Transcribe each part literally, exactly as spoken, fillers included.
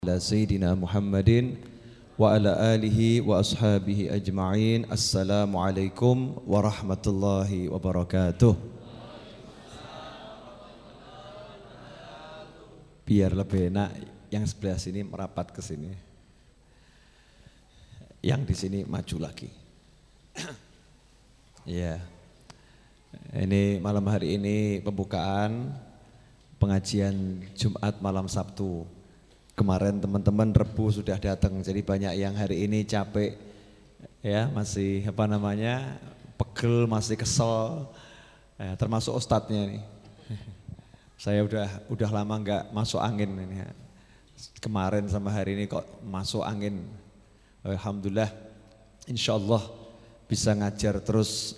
ala Sayyidina Muhammadin wa ala alihi wa ashabihi ajma'in. Assalamualaikum warahmatullahi wabarakatuh. Biar lebih enak, yang sebelah sini merapat ke sini, yang di sini maju lagi. Ya, ini malam hari ini pembukaan pengajian Jumat malam Sabtu. Kemarin teman-teman Rebu sudah datang, jadi banyak yang hari ini capek, ya masih apa namanya pegel, masih kesel, ya, termasuk ustadznya nih. Saya udah udah lama nggak masuk angin ini. Kemarin sama hari ini kok masuk angin. Alhamdulillah, insya Allah bisa ngajar terus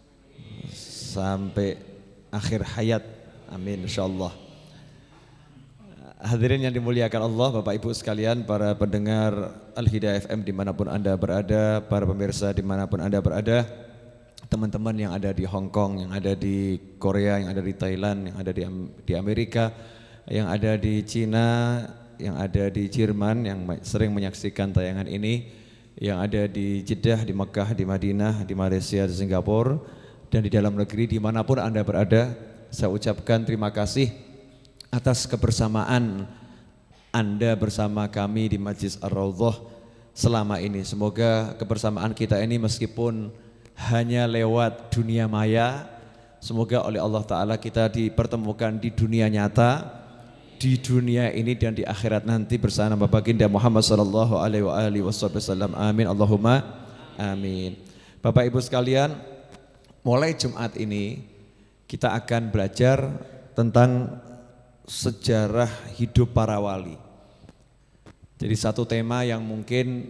sampai akhir hayat. Amin, insya Allah. Hadirin yang dimuliakan Allah, Bapak Ibu sekalian, para pendengar Al-Hidayah F M dimanapun Anda berada, para pemirsa dimanapun Anda berada, teman-teman yang ada di Hong Kong, yang ada di Korea, yang ada di Thailand, yang ada di, di Amerika, yang ada di Cina, yang ada di Jerman, yang sering menyaksikan tayangan ini, yang ada di Jeddah, di Mekah, di Madinah, di Malaysia, di Singapura, dan di dalam negeri dimanapun Anda berada, saya ucapkan terima kasih atas kebersamaan Anda bersama kami di Majlis Ar-Raudhah selama ini. Semoga kebersamaan kita ini meskipun hanya lewat dunia maya, semoga oleh Allah Ta'ala kita dipertemukan di dunia nyata, di dunia ini dan di akhirat nanti bersama Baginda Muhammad sallallahu alaihi wasallam. Amin Allahumma amin. Bapak Ibu sekalian, mulai Jumat ini kita akan belajar tentang sejarah hidup para wali. Jadi satu tema yang mungkin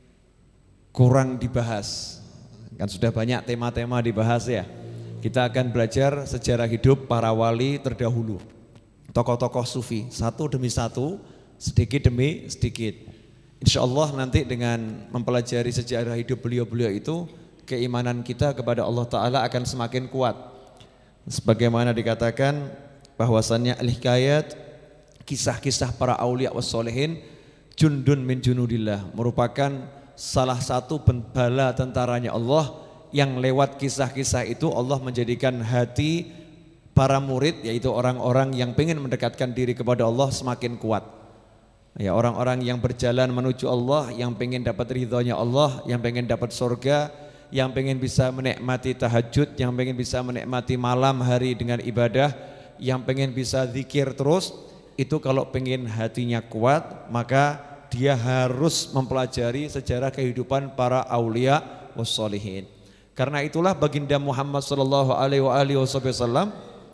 kurang dibahas. Kan sudah banyak tema-tema dibahas ya. Kita akan belajar sejarah hidup para wali terdahulu. Tokoh-tokoh sufi, satu demi satu, sedikit demi sedikit. Insya Allah nanti dengan mempelajari sejarah hidup beliau-beliau itu, keimanan kita kepada Allah Ta'ala akan semakin kuat. Sebagaimana dikatakan bahwasannya al-hikayat, kisah-kisah para aulia wassolihin, jundun min junudillah, merupakan salah satu bala tentaranya Allah, yang lewat kisah-kisah itu Allah menjadikan hati para murid, yaitu orang-orang yang ingin mendekatkan diri kepada Allah semakin kuat. Ya, orang-orang yang berjalan menuju Allah, yang ingin dapat ridhonya Allah, yang ingin dapat surga, yang ingin bisa menikmati tahajud, yang ingin bisa menikmati malam hari dengan ibadah, yang pengen bisa zikir terus, itu kalau pengen hatinya kuat, maka dia harus mempelajari sejarah kehidupan para aulia wassolihin. Karena itulah baginda Muhammad sallallahu alaihi wasallam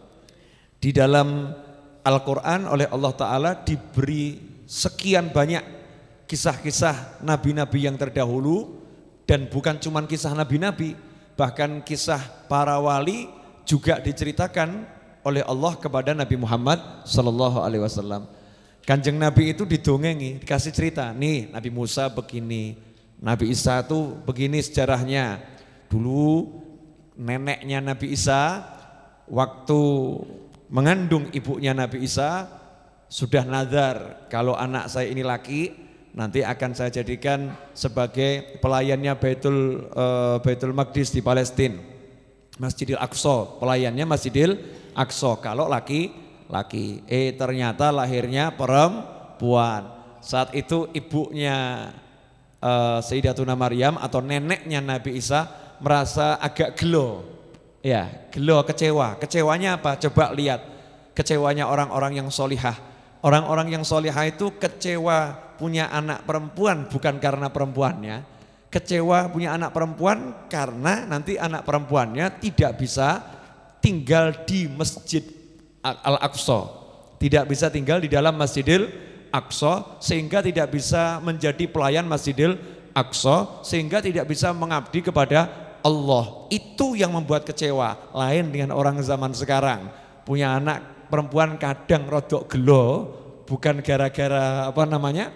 di dalam Al-Quran oleh Allah Ta'ala diberi sekian banyak kisah-kisah nabi-nabi yang terdahulu, dan bukan cuma kisah nabi-nabi, bahkan kisah para wali juga diceritakan oleh Allah kepada Nabi Muhammad sallallahu alaihi wasallam. Kanjeng Nabi itu didongengi, dikasih cerita, nih Nabi Musa begini, Nabi Isa itu begini sejarahnya. Dulu neneknya Nabi Isa waktu mengandung ibunya Nabi Isa sudah nazar, kalau anak saya ini laki nanti akan saya jadikan sebagai pelayannya Baitul uh, Baitul Maqdis di Palestina, Masjidil Aqsa, pelayannya Masjidil Aqsa kalau laki-laki. Eh ternyata lahirnya perempuan. Saat itu ibunya uh, Sayyidatuna Maryam atau neneknya Nabi Isa merasa agak gelo. Ya, gelo, kecewa. Kecewanya apa? Coba lihat. Kecewanya orang-orang yang solihah. Orang-orang yang solihah itu kecewa punya anak perempuan bukan karena perempuannya. Kecewa punya anak perempuan karena nanti anak perempuannya tidak bisa tinggal di Masjid Al-Aqsa, tidak bisa tinggal di dalam Masjidil Aqsa, sehingga tidak bisa menjadi pelayan Masjidil Aqsa, sehingga tidak bisa mengabdi kepada Allah. Itu yang membuat kecewa. Lain dengan orang zaman sekarang, punya anak perempuan kadang rodok gelo, bukan gara-gara apa namanya,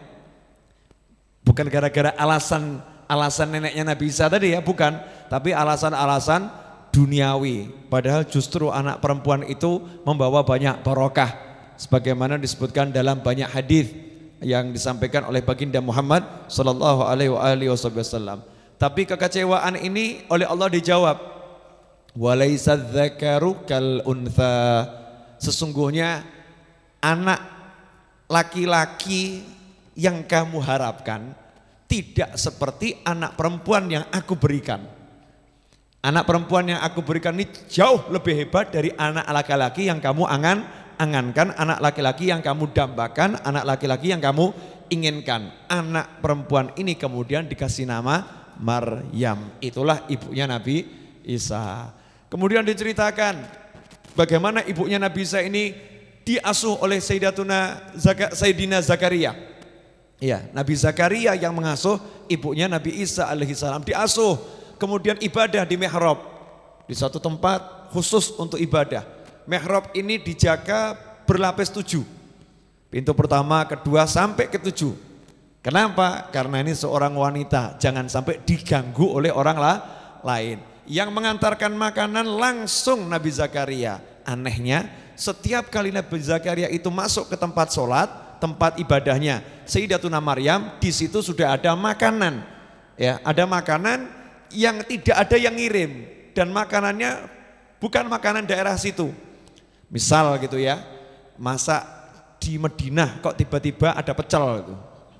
bukan gara-gara alasan alasan neneknya Nabi Isa tadi ya, bukan, tapi alasan-alasan duniawi. Padahal justru anak perempuan itu membawa banyak barokah, sebagaimana disebutkan dalam banyak hadis yang disampaikan oleh baginda Muhammad sallallahu alaihi wasallam. Tapi kekecewaan ini oleh Allah dijawab, walaisa dzakaru kal untha, sesungguhnya anak laki-laki yang kamu harapkan tidak seperti anak perempuan yang aku berikan. Anak perempuan yang aku berikan ini jauh lebih hebat dari anak laki-laki yang kamu angan-angankan, anak laki-laki yang kamu dambakan, anak laki-laki yang kamu inginkan. Anak perempuan ini kemudian dikasih nama Maryam. Itulah ibunya Nabi Isa. Kemudian diceritakan bagaimana ibunya Nabi Isa ini diasuh oleh Sayyidatuna Zaka, Sayyidina Zakaria. Ya, Nabi Zakaria yang mengasuh ibunya Nabi Isa alaihissalam, diasuh, kemudian ibadah di mihrab, di satu tempat khusus untuk ibadah. Mihrab ini dijaga berlapis tujuh, pintu pertama, kedua sampai ketujuh. Kenapa? Karena ini seorang wanita, jangan sampai diganggu oleh orang lah, lain. Yang mengantarkan makanan langsung Nabi Zakaria. Anehnya, setiap kali Nabi Zakaria itu masuk ke tempat sholat, tempat ibadahnya Sayyidatuna Maryam, di situ sudah ada makanan. Ya, ada makanan yang tidak ada yang ngirim, dan makanannya bukan makanan daerah situ. Misal gitu ya, masak di Madinah kok tiba-tiba ada pecel gitu.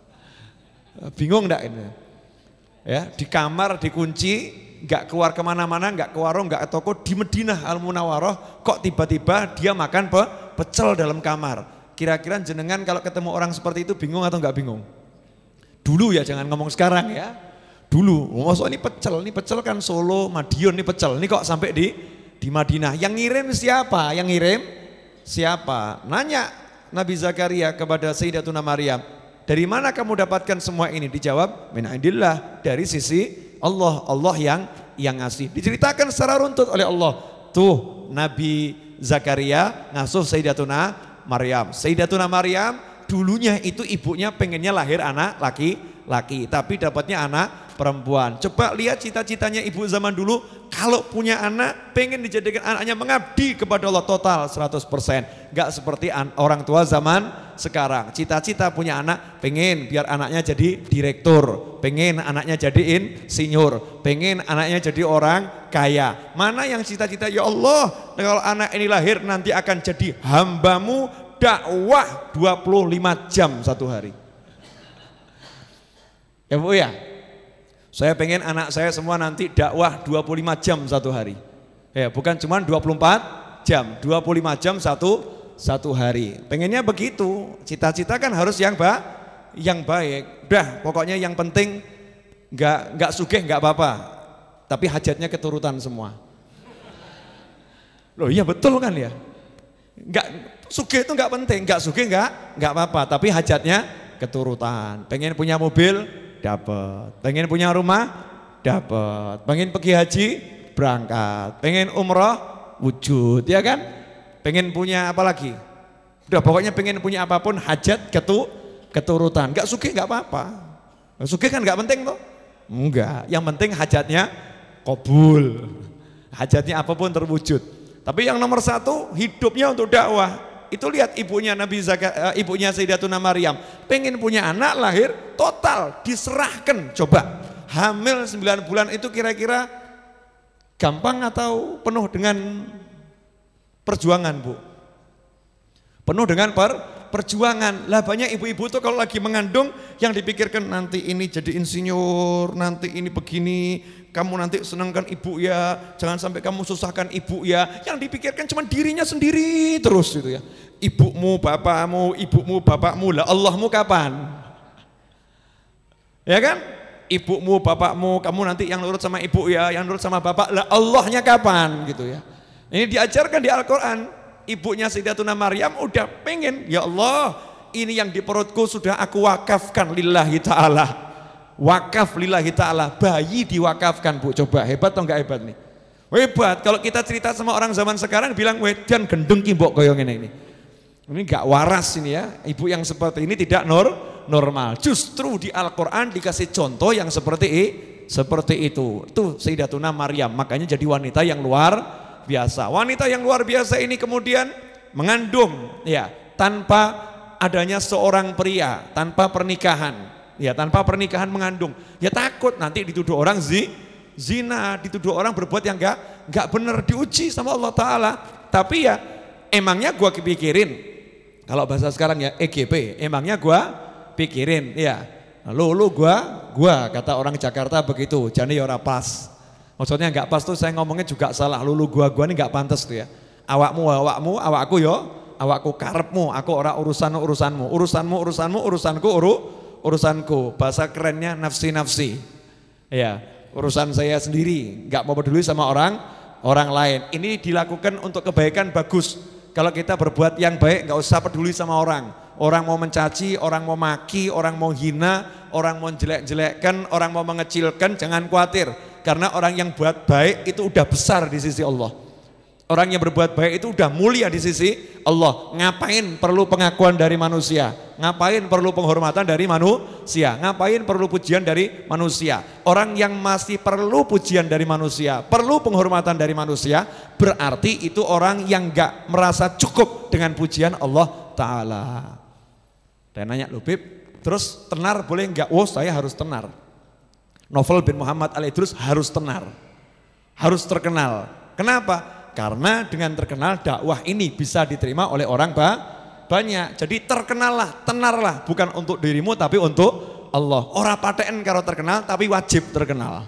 Bingung enggak ini? Ya, di kamar dikunci, enggak keluar kemana-mana, enggak ke warung, enggak ke toko, di Madinah Al-Munawwarah kok tiba-tiba dia makan pe pecel dalam kamar. Kira-kira jenengan kalau ketemu orang seperti itu bingung atau enggak bingung? Dulu ya, jangan ngomong sekarang ya. Dulu, maksud ini pecel, ini pecel kan Solo, Madiun, ini pecel, ini kok sampai di di Madinah. Yang ngirim siapa? Yang ngirim siapa? Nanya Nabi Zakaria kepada Sayyidatuna Maryam, dari mana kamu dapatkan semua ini? Dijawab, min indillah, dari sisi Allah, Allah yang yang ngasih. Diceritakan secara runtut oleh Allah. Tuh Nabi Zakaria ngasuh Sayyidatuna Maryam. Sayyidatuna Maryam dulunya itu ibunya pengennya lahir anak laki-laki, tapi dapatnya anak perempuan. Coba lihat cita-citanya ibu zaman dulu, kalau punya anak pengen dijadikan anaknya mengabdi kepada Allah total seratus persen. Gak seperti orang tua zaman sekarang. Cita-cita punya anak pengen biar anaknya jadi direktur, pengen anaknya jadi insinyur, pengen anaknya jadi orang kaya. Mana yang cita-cita, ya Allah kalau anak ini lahir nanti akan jadi hambamu dakwah dua puluh lima jam satu hari. Ya Bu ya, saya pengen anak saya semua nanti dakwah dua puluh lima jam satu hari. Ya, bukan cuma dua puluh empat jam, dua puluh lima jam satu satu hari. Pengennya begitu. Cita-cita kan harus yang ba yang baik. Udah, pokoknya yang penting enggak enggak sugih enggak apa-apa. Tapi hajatnya keturutan semua. Loh iya betul kan ya? Enggak sugih itu enggak penting, enggak sugih enggak enggak apa-apa, tapi hajatnya keturutan. Pengen punya mobil, dapat. Pengen punya rumah, dapat. Pengen pergi haji, berangkat. Pengen umroh, wujud, ya kan? Pengen punya apa lagi? Udah pokoknya pengen punya apapun, hajat ketu keturutan. Enggak sugih enggak apa-apa. Sugih kan enggak penting toh? Enggak, yang penting hajatnya kabul. Hajatnya apapun terwujud. Tapi yang nomor satu, hidupnya untuk dakwah. Itu lihat ibunya Nabi Zaka, ibunya Sayyidatuna Maryam, pengen punya anak, lahir total diserahkan. Coba hamil sembilan bulan itu kira-kira gampang atau penuh dengan perjuangan Bu? Penuh dengan per, perjuangan. Lah banyak ibu-ibu tuh kalau lagi mengandung yang dipikirkan nanti ini jadi insinyur, nanti ini begini, kamu nanti senangkan ibu ya, jangan sampai kamu susahkan ibu ya. Yang dipikirkan cuma dirinya sendiri terus gitu ya. Ibumu, bapakmu, ibumu, bapakmu, lah Allahmu kapan? Ya kan? Ibumu, bapakmu, kamu nanti yang nurut sama ibu ya, yang nurut sama bapak, lah Allahnya kapan gitu ya. Ini diajarkan di Al-Quran. Ibunya Sayyidatuna Maryam udah pengen, ya Allah ini yang di perutku sudah aku wakafkan lillahi ta'ala. Wakaf lillahi ta'ala, bayi diwakafkan Bu, coba hebat atau enggak hebat nih? Hebat. Kalau kita cerita sama orang zaman sekarang bilang wedan gendeng kimbok koyong ini. Ini enggak waras ini ya, ibu yang seperti ini tidak nur, normal. Justru di Al-Quran dikasih contoh yang seperti seperti itu. Itu Sayyidatuna Maryam, makanya jadi wanita yang luar biasa. Wanita yang luar biasa ini kemudian mengandung ya tanpa adanya seorang pria tanpa pernikahan, ya tanpa pernikahan mengandung, ya takut nanti dituduh orang zi, zina, dituduh orang berbuat yang enggak enggak benar, diuji sama Allah Ta'ala. Tapi ya emangnya gua kepikirin, kalau bahasa sekarang ya E G P, emangnya gua pikirin, ya lu lu gua gua kata orang Jakarta begitu, jadi ya ora pas. Maksudnya enggak pas tuh saya ngomongnya juga salah, lu lu gua gua ini enggak pantas tuh ya. Awakmu awakmu, awakku yo, awakku karepmu, aku ora urusan urusanmu, urusanmu urusanmu, urusanku uru urusanku. Bahasa kerennya nafsi-nafsi. Ya, urusan saya sendiri, nggak mau peduli sama orang orang lain. Ini dilakukan untuk kebaikan, bagus. Kalau kita berbuat yang baik nggak usah peduli sama orang. Orang mau mencaci, orang mau maki, orang mau hina, orang mau jelek-jelekkan, orang mau mengecilkan, jangan khawatir. Karena orang yang buat baik itu udah besar di sisi Allah. Orang yang berbuat baik itu udah mulia di sisi Allah. Ngapain perlu pengakuan dari manusia? Ngapain perlu penghormatan dari manusia? Ngapain perlu pujian dari manusia? Orang yang masih perlu pujian dari manusia, perlu penghormatan dari manusia, berarti itu orang yang gak merasa cukup dengan pujian Allah Ta'ala. Saya nanya, loh Bib, terus tenar boleh enggak? Oh saya harus tenar. Novel bin Muhammad Al-Idrus harus tenar. Harus terkenal. Kenapa? Karena dengan terkenal dakwah ini bisa diterima oleh orang banyak. Jadi terkenallah, tenarlah, bukan untuk dirimu tapi untuk Allah. Ora paten kalau terkenal tapi wajib terkenal.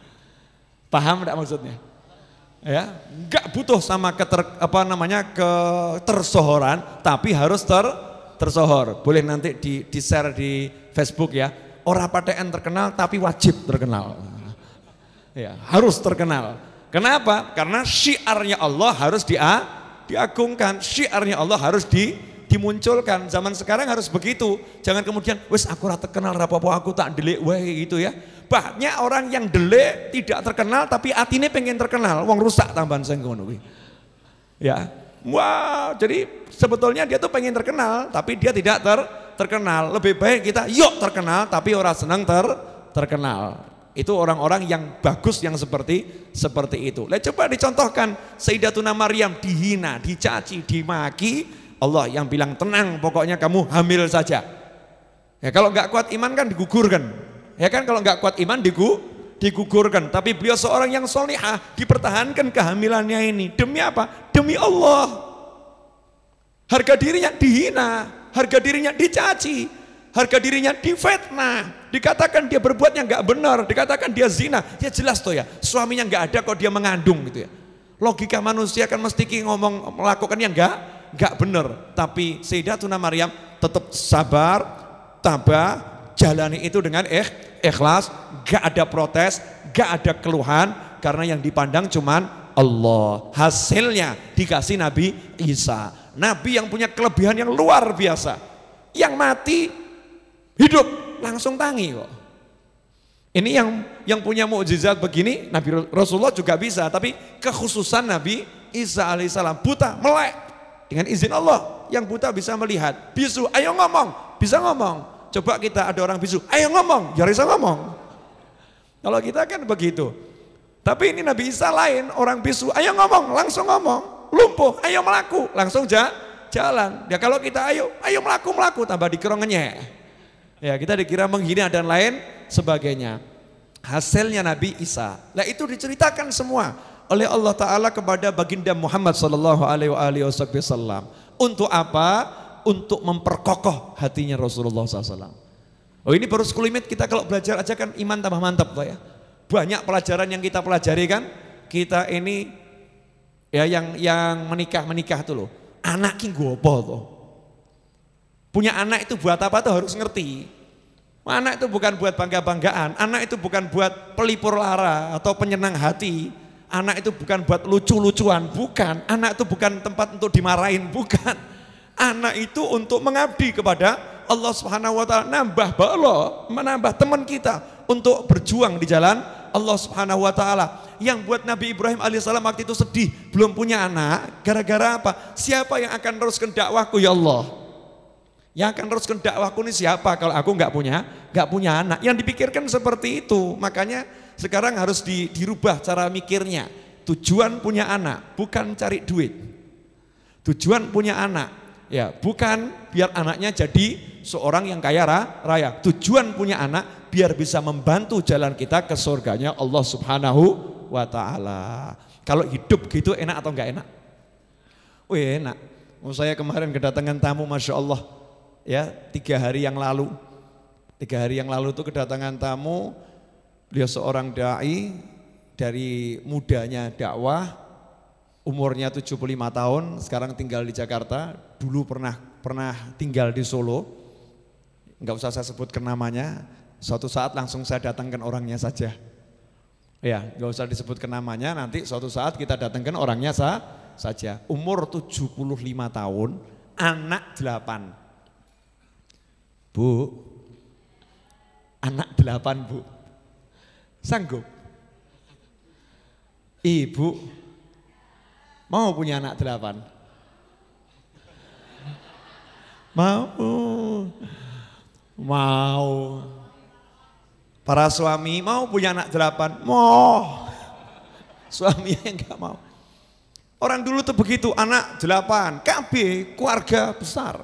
Paham enggak maksudnya? Ya, enggak butuh sama keter, apa namanya ketersohoran, tapi harus ter tersohor. Boleh nanti di di share di Facebook ya. Ora paten terkenal tapi wajib terkenal. Ya, harus terkenal. Kenapa? Karena syiarnya Allah harus dia, diagungkan, syiarnya Allah harus di, dimunculkan. Zaman sekarang harus begitu. Jangan kemudian, wes aku rata kenal rapopo aku tak delik wae gitu ya. Banyak orang yang delik tidak terkenal tapi atine pengen terkenal. Wong rusak tambahan sing ngono kuwi. Ya. Wah, jadi sebetulnya dia tuh pengen terkenal tapi dia tidak ter, terkenal. Lebih baik kita yuk terkenal tapi orang senang ter, terkenal. Itu orang-orang yang bagus yang seperti seperti itu. Lihat coba dicontohkan Sayyidatuna Maryam dihina, dicaci, dimaki, Allah yang bilang tenang pokoknya kamu hamil saja. Ya kalau nggak kuat iman kan digugurkan. Ya kan kalau nggak kuat iman digu, digugurkan. Tapi beliau seorang yang solihah dipertahankan kehamilannya ini. Demi apa? Demi Allah. Harga dirinya dihina, harga dirinya dicaci. Harga dirinya difitnah, dikatakan dia berbuat yang nggak benar, dikatakan dia zina, ya jelas tuh ya, suaminya nggak ada kok dia mengandung gitu ya. Logika manusia kan mesti ngomong melakukan yang nggak nggak benar, tapi Sayyidatuna Maryam tetap sabar, tabah, jalani itu dengan eh, ikhlas, nggak ada protes, nggak ada keluhan, karena yang dipandang cuman Allah. Hasilnya dikasih Nabi Isa, Nabi yang punya kelebihan yang luar biasa, yang mati hidup langsung tangi kok. Ini yang yang punya mukjizat begini Nabi Rasulullah juga bisa, tapi kekhususan Nabi Isa alaihissalam buta melek dengan izin Allah. Yang buta bisa melihat, bisu ayo ngomong, bisa ngomong. Coba kita ada orang bisu, ayo ngomong, ya bisa ngomong. Kalau kita kan begitu. Tapi ini Nabi Isa lain, orang bisu ayo ngomong, langsung ngomong. Lumpuh, ayo melaku, langsung ja, jalan. Ya kalau kita ayo, ayo melaku melaku tambah dikira ngenyek. Ya kita dikira menghina dan lain sebagainya. Hasilnya Nabi Isa. Nah itu diceritakan semua oleh Allah Ta'ala kepada baginda Muhammad Sallallahu Alaihi Wasallam. Untuk apa? Untuk memperkokoh hatinya Rasulullah Sallallahu Alaihi Wasallam. Oh ini baru sekelumit kita kalau belajar aja kan iman tambah mantap Pak ya. Banyak pelajaran yang kita pelajari kan. Kita ini ya yang yang menikah menikah tuh loh. Anak ki gopo tuh. Punya anak itu buat apa tuh harus ngerti. Anak itu bukan buat bangga-banggaan, anak itu bukan buat pelipur lara atau penyenang hati. Anak itu bukan buat lucu-lucuan, bukan. Anak itu bukan tempat untuk dimarahin, bukan. Anak itu untuk mengabdi kepada Allah Subhanahu wa taala, nambah bala, menambah teman kita untuk berjuang di jalan Allah Subhanahu wa taala. Yang buat Nabi Ibrahim alaihissalam waktu itu sedih, belum punya anak, gara-gara apa? Siapa yang akan teruskan dakwahku ya Allah? Yang akan teruskan dakwahku ini siapa kalau aku nggak punya nggak punya anak? Yang dipikirkan seperti itu. Makanya sekarang harus di, dirubah cara mikirnya. Tujuan punya anak bukan cari duit. Tujuan punya anak Ya, bukan biar anaknya jadi seorang yang kaya raya. Tujuan punya anak biar bisa membantu jalan kita ke surganya Allah Subhanahu wa taala. Kalau hidup gitu enak atau enggak enak? Wih, enak. Oh, saya kemarin kedatangan tamu, Masya Allah, ya tiga hari yang lalu. Tiga hari yang lalu itu kedatangan tamu, dia seorang dai dari mudanya dakwah, umurnya tujuh puluh lima tahun, sekarang tinggal di Jakarta, dulu pernah pernah tinggal di Solo, nggak usah saya sebutkan namanya, suatu saat langsung saya datangkan orangnya saja. Ya, nggak usah disebutkan namanya, nanti suatu saat kita datangkan orangnya sa saja. Umur tujuh puluh lima tahun, anak delapan. Bu, anak delapan bu, sanggup? Ibu mau punya anak delapan? Mau, mau. Para suami mau punya anak delapan? Mau. Suaminya enggak mau. Orang dulu tuh begitu, anak delapan, K B, keluarga besar.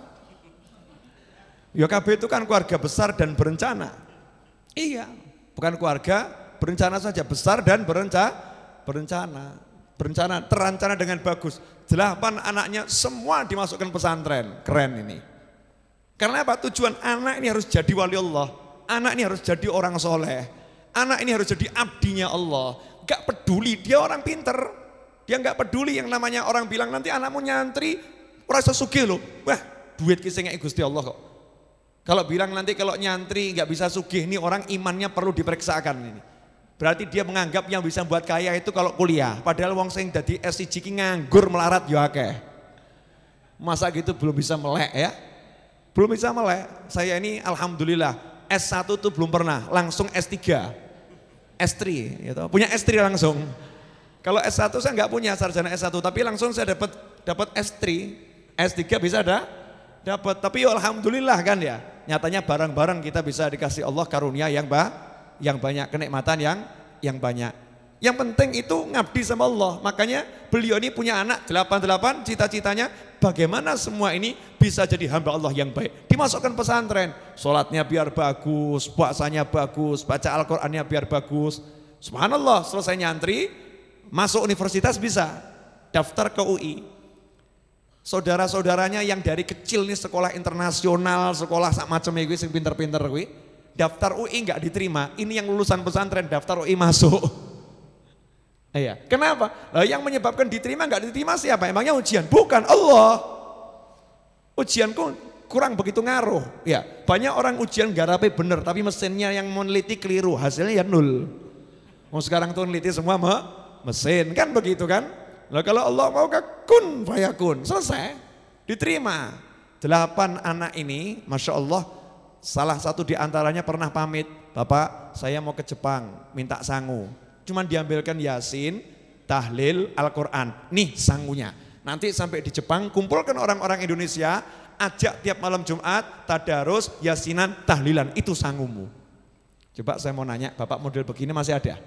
Ya K B itu kan keluarga besar dan berencana. Iya, bukan keluarga, berencana saja, besar dan berencana. Berencana, berencana, terancana dengan bagus. Delapan anaknya semua dimasukkan pesantren, keren ini. Karena apa? Tujuan anak ini harus jadi wali Allah. Anak ini harus jadi orang soleh. Anak ini harus jadi abdinya Allah. Gak peduli, dia orang pinter. Dia gak peduli yang namanya orang bilang nanti anakmu nyantri, rasa sugih loh. Wah, duit kisahnya Gusti Allah kok. Kalau bilang nanti kalau nyantri gak bisa sugih, ini orang imannya perlu diperiksakan ini. Berarti dia menganggap yang bisa buat kaya itu kalau kuliah. Padahal wong sing dadi S I J ki nganggur melarat ya akeh. Masa gitu belum bisa melek ya? Belum bisa melek. Saya ini alhamdulillah S satu tuh belum pernah, langsung S tiga, S tiga, gitu. Punya S tiga langsung. Kalau S satu saya nggak punya sarjana S satu, tapi langsung saya dapat dapat S tiga, S tiga bisa ada, dapat. Tapi ya alhamdulillah kan ya, nyatanya barang-barang kita bisa dikasih Allah karunia yang bah, yang banyak, kenikmatan yang yang banyak. Yang penting itu ngabdi sama Allah. Makanya beliau ini punya anak delapan delapan, cita-citanya bagaimana semua ini bisa jadi hamba Allah yang baik. Dimasukkan pesantren, sholatnya biar bagus, puasanya bagus, baca Al-Qur'annya biar bagus. Subhanallah, selesai nyantri, masuk universitas bisa, daftar ke U I. Saudara-saudaranya yang dari kecil nih sekolah internasional, sekolah sak macam iki sing pinter-pinter kuwi, daftar U I enggak diterima. Ini yang lulusan pesantren daftar U I masuk. Iya, kenapa? Nah, yang menyebabkan diterima nggak diterima siapa? Emangnya ujian? Bukan, Allah. Ujianku kurang begitu ngaruh. Ya, banyak orang ujian garape bener, tapi mesinnya yang meneliti keliru, hasilnya ya nol. Mau sekarang tuh meneliti semua me mesin, kan begitu kan? Nah, kalau Allah mau kun fayakun, selesai, diterima. Delapan anak ini, Masya Allah, salah satu diantaranya pernah pamit, Bapak saya mau ke Jepang, minta sangu. Cuman diambilkan Yasin, tahlil, Al-Quran. Nih sangunya. Nanti sampai di Jepang kumpulkan orang-orang Indonesia, ajak tiap malam Jumat, tadarus, yasinan, tahlilan. Itu sangumu. Coba saya mau nanya, Bapak model begini masih ada?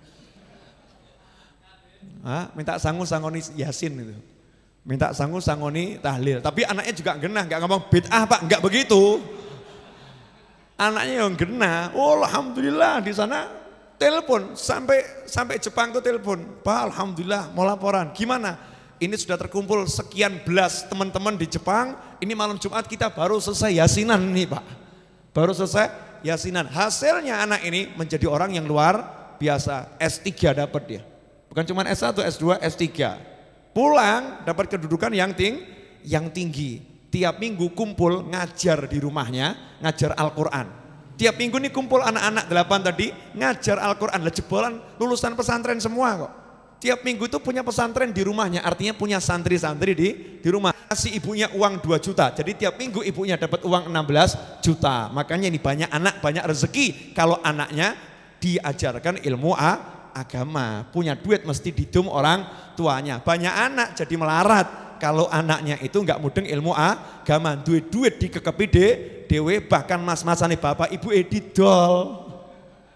Hah? Minta sangu, sangoni Yasin itu. Minta sangu, sangoni tahlil. Tapi anaknya juga genah, gak ngomong bid'ah Pak, gak begitu. Anaknya yang genah, oh alhamdulillah di sana. Telepon sampai sampai Jepang tuh telepon, Pak alhamdulillah mau laporan, gimana? Ini sudah terkumpul sekian belas teman-teman di Jepang, ini malam Jumat kita baru selesai yasinan nih Pak, baru selesai yasinan. Hasilnya anak ini menjadi orang yang luar biasa, S tiga dapat dia, bukan cuma S satu, S dua, S tiga. Pulang dapat kedudukan yang ting, yang tinggi. Tiap minggu kumpul ngajar di rumahnya, ngajar Al-Quran. Tiap minggu nih kumpul anak-anak delapan tadi ngajar Al-Quran, jebolan lulusan pesantren semua kok. Tiap minggu itu punya pesantren di rumahnya, artinya punya santri-santri di di rumah. Kasih ibunya uang dua juta, jadi tiap minggu ibunya dapat uang enam belas juta. Makanya ini banyak anak, banyak rezeki kalau anaknya diajarkan ilmu a, agama. Punya duit mesti didum orang tuanya. Banyak anak jadi melarat kalau anaknya itu enggak mudeng ilmu agama. Duit-duit dikekepi de dewe, bahkan mas-masane bapak ibu e didol.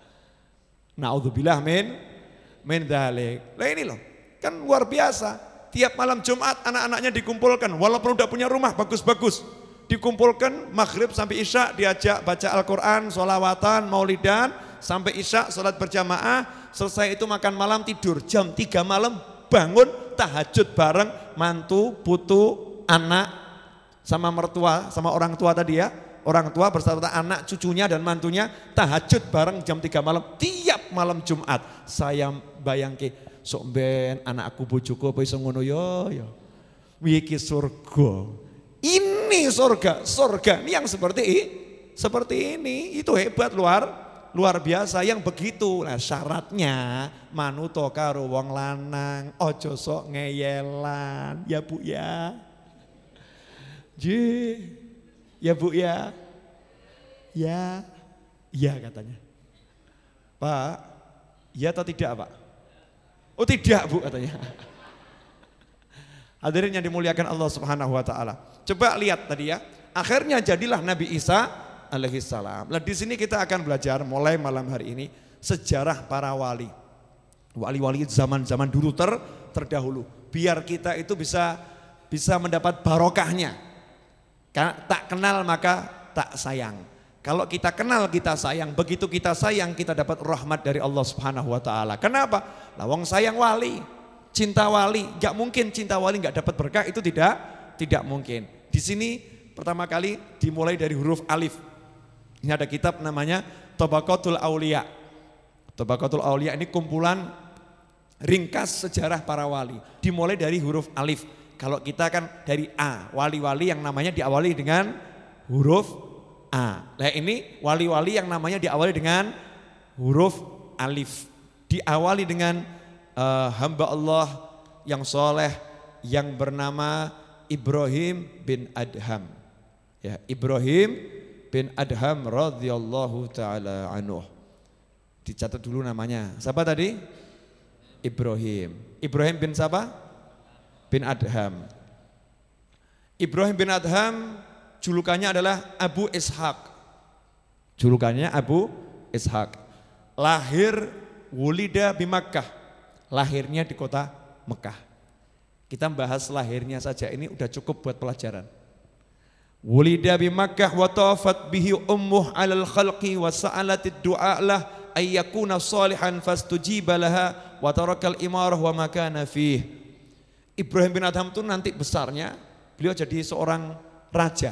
Naudzubillah min min dzalik. Lah ini loh, kan luar biasa. Tiap malam Jumat anak-anaknya dikumpulkan, walaupun udah punya rumah bagus-bagus. Dikumpulkan maghrib sampai isya, diajak baca Al-Quran, sholawatan, maulidan, sampai isya, sholat berjamaah, selesai itu makan malam, tidur. Jam tiga malam bangun, tahajud bareng, mantu, putu, anak, sama mertua, sama orang tua tadi ya. Orang tua beserta anak, cucunya dan mantunya, tahajud bareng jam tiga malam, tiap malam Jumat. Saya bayangke, sok ben anakku bojoku apa iso ngono yo yo. Iki surga. Ini surga, surga ini yang seperti ini, seperti ini. Itu hebat luar luar biasa yang begitu. Nah, syaratnya manuto karo wong lanang, ojo sok ngeyelan. Ya Bu ya. Ji. Ya Bu ya. Ya. Ya katanya. Pak, ya atau tidak Pak? Oh tidak Bu katanya. Hadirin yang dimuliakan Allah Subhanahu wa taala. Coba lihat tadi ya. Akhirnya jadilah Nabi Isa alaihi salam. Nah, di sini kita akan belajar mulai malam hari ini sejarah para wali. Wali-wali zaman-zaman dulu ter terdahulu. Biar kita itu bisa bisa mendapat barokahnya. Tak kenal maka tak sayang. Kalau kita kenal kita sayang, begitu kita sayang kita dapat rahmat dari Allah Subhanahu wa taala. Kenapa? Lah wong sayang wali, cinta wali, enggak mungkin cinta wali enggak dapat berkah, itu tidak tidak mungkin. Di sini pertama kali dimulai dari huruf alif. Ini ada kitab namanya Tabaqatul Auliya. Tabaqatul Auliya ini kumpulan ringkas sejarah para wali. Dimulai dari huruf alif. Kalau kita kan dari A, wali-wali yang namanya diawali dengan huruf A. Nah ini wali-wali yang namanya diawali dengan huruf alif. Diawali dengan uh, hamba Allah yang soleh yang bernama Ibrahim bin Adham. Ya, Ibrahim bin Adham radhiyallahu taala anhu. Dicatat dulu namanya. Siapa tadi? Ibrahim. Ibrahim bin siapa? Bin Adham. Ibrahim bin Adham julukannya adalah Abu Ishaq. Julukannya Abu Ishaq. Lahir wulida di Makkah. Lahirnya di kota Mekah. Kita bahas lahirnya saja ini udah cukup buat pelajaran. Wulida bi Makkah wa tawafat bihi ummuh 'alal khalqi wa sa'alatid du'a lah ay yakuna salihan fastujiba laha wa tarakal imarah wa ma kana fih. Ibrahim bin Adham itu nanti besarnya beliau jadi seorang raja.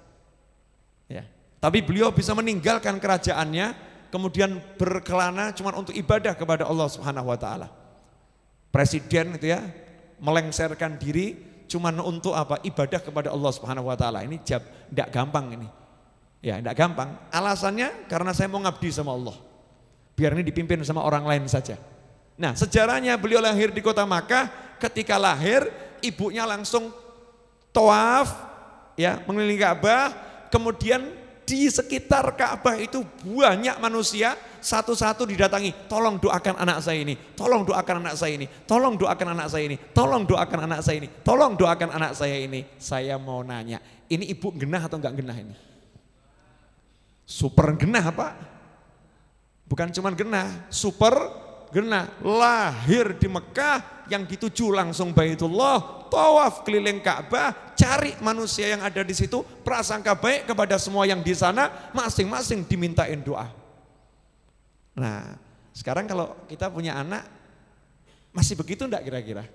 Ya. Tapi beliau bisa meninggalkan kerajaannya kemudian berkelana cuma untuk ibadah kepada Allah Subhanahu wa taala. Presiden itu ya melengsarkan diri cuma untuk apa? Ibadah kepada Allah Subhanahu wa taala. Ini jab enggak gampang ini. Ya, enggak gampang. Alasannya karena saya mau ngabdi sama Allah. Biar ini dipimpin sama orang lain saja. Nah, sejarahnya beliau lahir di kota Makkah. Ketika lahir, ibunya langsung tawaf ya, mengelilingi Ka'bah. Kemudian di sekitar Ka'bah itu banyak manusia, satu-satu didatangi, tolong doakan anak saya ini, tolong doakan anak saya ini, tolong doakan anak saya ini, tolong doakan anak saya ini, tolong doakan anak saya ini. Saya mau nanya, ini ibu genah atau enggak genah ini? Super genah Pak. Bukan cuma genah, super genah. Lahir di Mekah, yang dituju langsung Baitullah, tawaf keliling Ka'bah, cari manusia yang ada di situ, prasangka baik kepada semua yang di sana, masing-masing dimintain doa. Nah, sekarang kalau kita punya anak, masih begitu enggak kira-kira?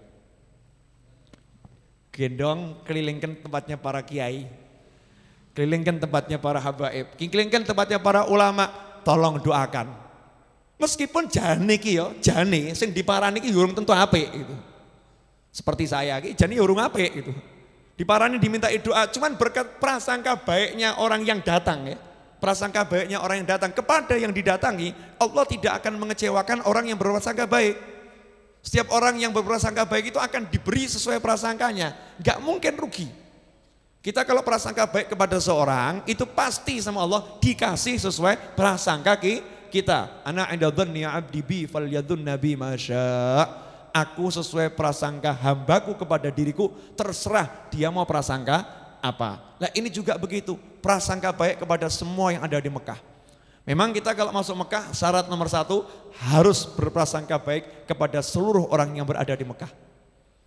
Gendong kelilingkan tempatnya para kiai, kelilingkan tempatnya para habaib, kelilingkan tempatnya para ulama, tolong doakan. Meskipun jane iki yo, jane sing diparani iki urung tentu apik gitu. Seperti saya iki jane urung apik gitu. Diparani diminta doa, cuman berkat prasangka baiknya orang yang datang ya. Prasangka baiknya orang yang datang kepada yang didatangi, Allah tidak akan mengecewakan orang yang berprasangka baik. Setiap orang yang berprasangka baik itu akan diberi sesuai prasangkanya, enggak mungkin rugi. Kita kalau prasangka baik kepada seorang, itu pasti sama Allah dikasih sesuai prasangka kita. Ana 'inda dhanni 'abdi bi falyadhunna bi ma syaa'. Aku sesuai prasangka hambaku kepada diriku, terserah dia mau prasangka apa. Nah ini juga begitu, prasangka baik kepada semua yang ada di Mekah. Memang kita kalau masuk Mekah syarat nomor satu harus berprasangka baik kepada seluruh orang yang berada di Mekah.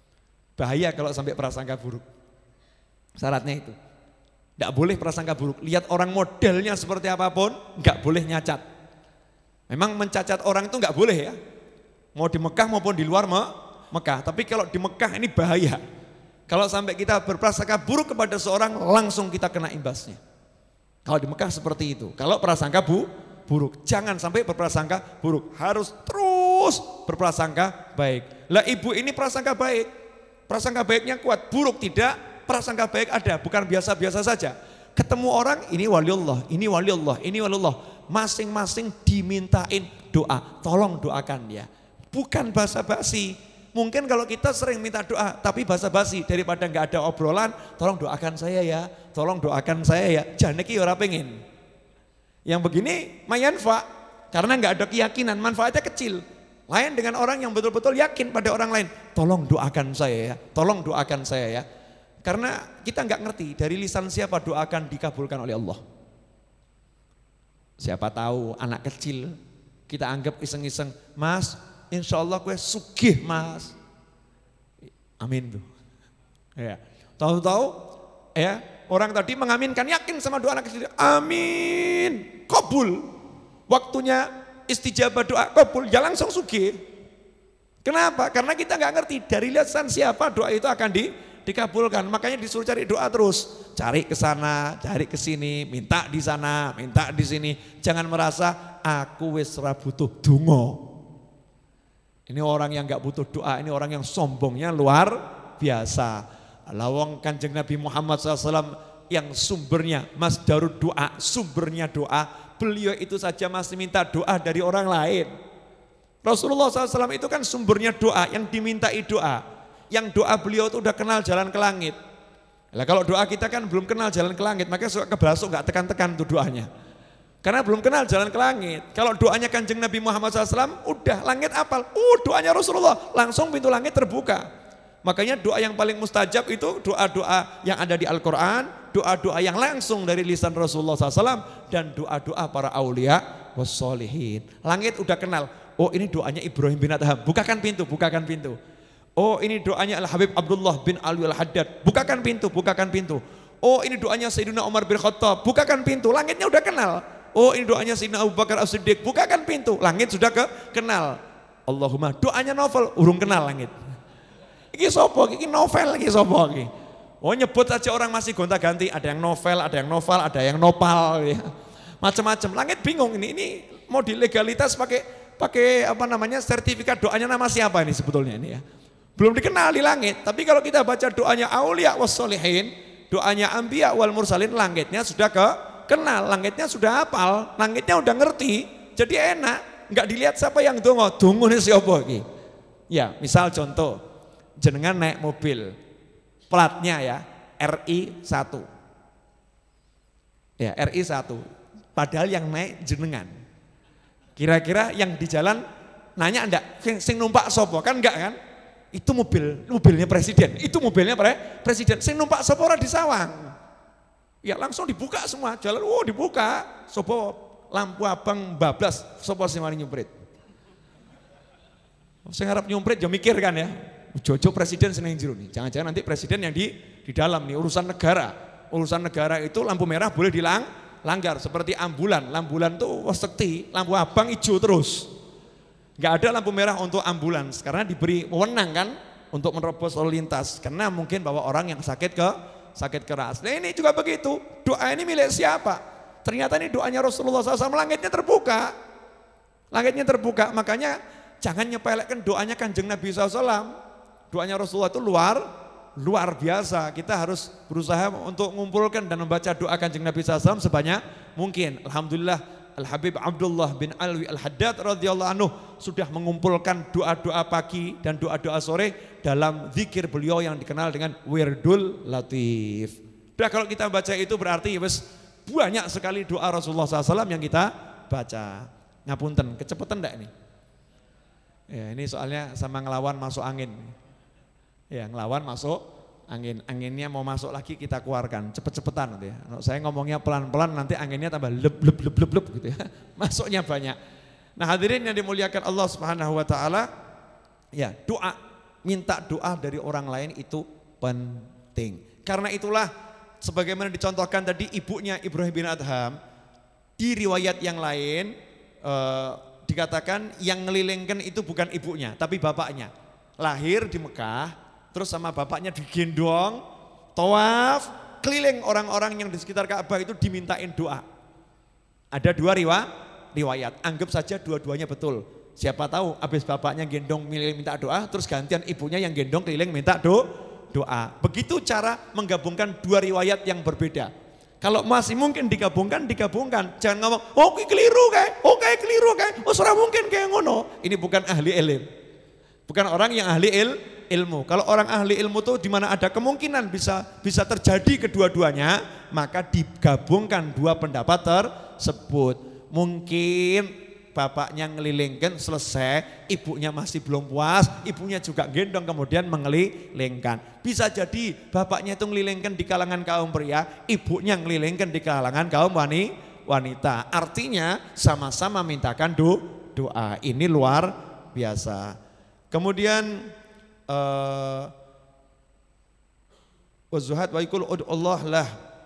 Bahaya kalau sampai prasangka buruk. Syaratnya itu. Tidak boleh prasangka buruk. Lihat orang modelnya seperti apapun, nggak boleh nyacat. Memang mencacat orang itu nggak boleh ya. Mau di Mekah maupun di luar Mekah. Tapi kalau di Mekah ini bahaya. Kalau sampai kita berprasangka buruk kepada seorang, langsung kita kena imbasnya. Kalau di Mekah seperti itu. Kalau prasangka bu, buruk, jangan sampai berprasangka buruk. Harus terus berprasangka baik. Lah ibu ini prasangka baik. Prasangka baiknya kuat, buruk tidak. Prasangka baik ada, bukan biasa-biasa saja. Ketemu orang, ini waliullah, ini waliullah, ini waliullah. Masing-masing dimintain doa. Tolong doakan dia. Bukan basa-basi. Mungkin kalau kita sering minta doa, tapi basa-basi, daripada nggak ada obrolan, tolong doakan saya ya, tolong doakan saya ya. Jangan ki ora pengen. Yang begini mayanfa, karena nggak ada keyakinan, manfaatnya kecil. Lain dengan orang yang betul-betul yakin pada orang lain, tolong doakan saya ya, tolong doakan saya ya. Karena kita nggak ngerti dari lisan siapa doa akan dikabulkan oleh Allah. Siapa tahu anak kecil kita anggap iseng-iseng, mas, insya Allah gue sugih mas. Amin tuh. Ya. Tahu-tahu ya orang tadi mengaminkan, yakin sama doa anak kecil. Amin. Kabul. Waktunya istijabah doa kabul, ya langsung sugih. Kenapa? Karena kita nggak ngerti dari lisan siapa doa itu akan di, dikabulkan. Makanya disuruh cari doa terus. Cari ke sana, cari ke sini, minta di sana, minta di sini. Jangan merasa aku wis ora butuh donga. Ini orang yang nggak butuh doa, ini orang yang sombongnya luar biasa. Lawang Kanjeng Nabi Muhammad shallallahu alaihi wasallam yang sumbernya masdarud doa, sumbernya doa, beliau itu saja masih minta doa dari orang lain. Rasulullah shallallahu alaihi wasallam itu kan sumbernya doa, yang dimintai doa, yang doa beliau itu udah kenal jalan ke langit. Nah, kalau doa kita kan belum kenal jalan ke langit, makanya suka kebrasuk nggak tekan-tekan tuh doanya. Karena belum kenal jalan ke langit. Kalau doanya Kanjeng Nabi Muhammad shallallahu alaihi wasallam, udah langit apal. Uh doanya Rasulullah, langsung pintu langit terbuka. Makanya doa yang paling mustajab itu doa-doa yang ada di Al-Quran, doa-doa yang langsung dari lisan Rasulullah shallallahu alaihi wasallam, dan doa-doa para aulia wassolihin. Langit udah kenal, oh ini doanya Ibrahim bin Adham, bukakan pintu, bukakan pintu. Oh ini doanya Al-Habib Abdullah bin Ali Al-Haddad, bukakan pintu, bukakan pintu. Oh ini doanya Sayyidina Umar bin Khattab, bukakan pintu, langitnya udah kenal. Oh ini doanya Sayyidina Abu Bakar As-Siddiq, bukakan pintu, langit sudah ke kenal. Allahumma, doanya novel, urung kenal langit. Iki sopo, iki novel, iki sopo iki. Oh nyebut aja orang masih gonta-ganti, ada yang novel, ada yang novel, ada yang nopal, ya. Macam-macam. Langit bingung ini, ini mau dilegalitas pakai pakai apa namanya sertifikat doanya nama siapa ini sebetulnya ini ya. Belum dikenal di langit. Tapi kalau kita baca doanya aulia wassolihin, doanya anbiya wal mursalin, langitnya sudah ke kenal, langitnya sudah hafal, langitnya udah ngerti, jadi enak, nggak dilihat siapa yang dongo, dongo nih siapa iki. Ya, misal contoh, jenengan naik mobil, platnya ya R I satu, ya R I satu, padahal yang naik jenengan. Kira-kira yang di jalan nanya enggak, sing, sing numpak sopo kan enggak kan? Itu mobil, mobilnya presiden, itu mobilnya pre, presiden, sing numpak sopo ora di sawang. Ya langsung dibuka semua, jalan, oh dibuka, sopo lampu abang bablas, sopo sing mari nyumprit. Saya harap nyumprit ya mikir kan ya, jojo presiden seneng jero nih, jangan-jangan nanti presiden yang di di dalam nih urusan negara, urusan negara itu lampu merah boleh dilang, langgar seperti ambulan, ambulan tuh sekti, lampu abang hijau terus, nggak ada lampu merah untuk ambulans karena diberi wewenang kan untuk menerobos lalu lintas, karena mungkin bawa orang yang sakit ke sakit keras. Nah ini juga begitu, doa ini milik siapa? Ternyata ini doanya Rasulullah shallallahu alaihi wasallam, langitnya terbuka, langitnya terbuka. Makanya jangan nyepelekkan doanya Kanjeng Nabi shallallahu alaihi wasallam. Doanya Rasulullah itu luar luar biasa. Kita harus berusaha untuk mengumpulkan dan membaca doa Kanjeng Nabi shallallahu alaihi wasallam sebanyak mungkin. Alhamdulillah Al-Habib Abdullah bin Alwi Al-Haddad radhiyallahu anhu sudah mengumpulkan doa-doa pagi dan doa-doa sore dalam zikir beliau yang dikenal dengan Wirdul Latif. Nah kalau kita baca itu berarti wes banyak sekali doa Rasulullah shallallahu alaihi wasallam yang kita baca. Ngapunten, kecepatan enggak ini? Ya ini soalnya sama ngelawan masuk angin. Ya ngelawan masuk angin, anginnya mau masuk lagi kita keluarkan, cepet-cepetan gitu ya. Saya ngomongnya pelan-pelan nanti anginnya tambah leb leb leb leb leb gitu ya. Masuknya banyak. Nah hadirin yang dimuliakan Allah Subhanahu wa taala, ya doa minta doa dari orang lain itu penting. Karena itulah sebagaimana dicontohkan tadi ibunya Ibrahim bin Adham, di riwayat yang lain eh, dikatakan yang ngelilingkan itu bukan ibunya tapi bapaknya. Lahir di Mekah, terus sama bapaknya digendong, tawaf, keliling orang-orang yang di sekitar Ka'bah itu dimintain doa. Ada dua riwayat, anggap saja dua-duanya betul. Siapa tahu habis bapaknya gendong minta doa, terus gantian ibunya yang gendong keliling minta do, doa. Begitu cara menggabungkan dua riwayat yang berbeda. Kalau masih mungkin digabungkan, digabungkan. Jangan ngomong, oh keliru kayak, oh kayak keliru kayak, oh surah mungkin kayak ngono. Ini bukan ahli ilmu, bukan orang yang ahli il, ilmu. Kalau orang ahli ilmu tuh di mana ada kemungkinan bisa bisa terjadi kedua-duanya, maka digabungkan dua pendapat tersebut. Mungkin bapaknya ngelilingkan selesai, ibunya masih belum puas, ibunya juga gendong kemudian mengelilingkan. Bisa jadi bapaknya itu ngelilingkan di kalangan kaum pria, ibunya ngelilingkan di kalangan kaum wanita. Artinya sama-sama mintakan do, doa. Ini luar biasa. Kemudian uh, wazuhat wa ikul ud'ullah lah.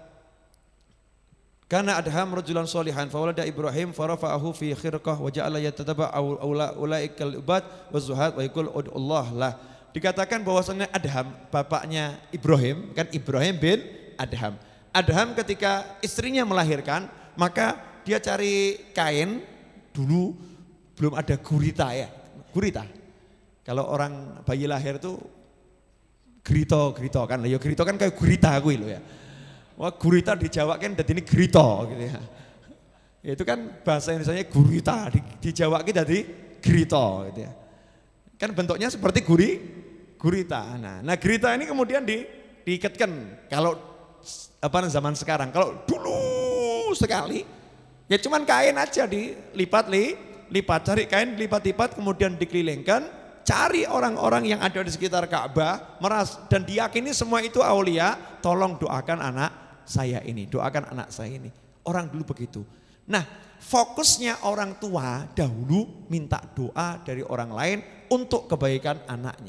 Karena Adham rajulan solihan fawalada Ibrahim farafa'ahu fi khirqah wa ja'ala yatataba aula ulaikal ubad wa zuhad wa yaqul ud'ullah lah. Dikatakan bahwasanya Adham bapaknya Ibrahim, kan Ibrahim bin Adham. Adham ketika istrinya melahirkan, maka dia cari kain, dulu belum ada gurita ya. Gurita. Kalau orang bayi lahir itu grito, grito kan. Ya grito kan kayak gurita kuwi lho ya. Wah gurita di Jawa kan jadi ini grito gitu ya. Itu kan bahasa Indonesianya gurita, di, di Jawa kita jadi grito gitu ya. Kan bentuknya seperti guri, gurita. Nah, nah gurita ini kemudian di, diikatkan kalau apa zaman sekarang. Kalau dulu sekali ya cuman kain aja dilipat li, lipat cari kain lipat-lipat kemudian dikelilingkan, cari orang-orang yang ada di sekitar Ka'bah meras dan diyakini semua itu aulia, tolong doakan anak saya ini, doakan anak saya ini. Orang dulu begitu. Nah, fokusnya orang tua dahulu minta doa dari orang lain untuk kebaikan anaknya.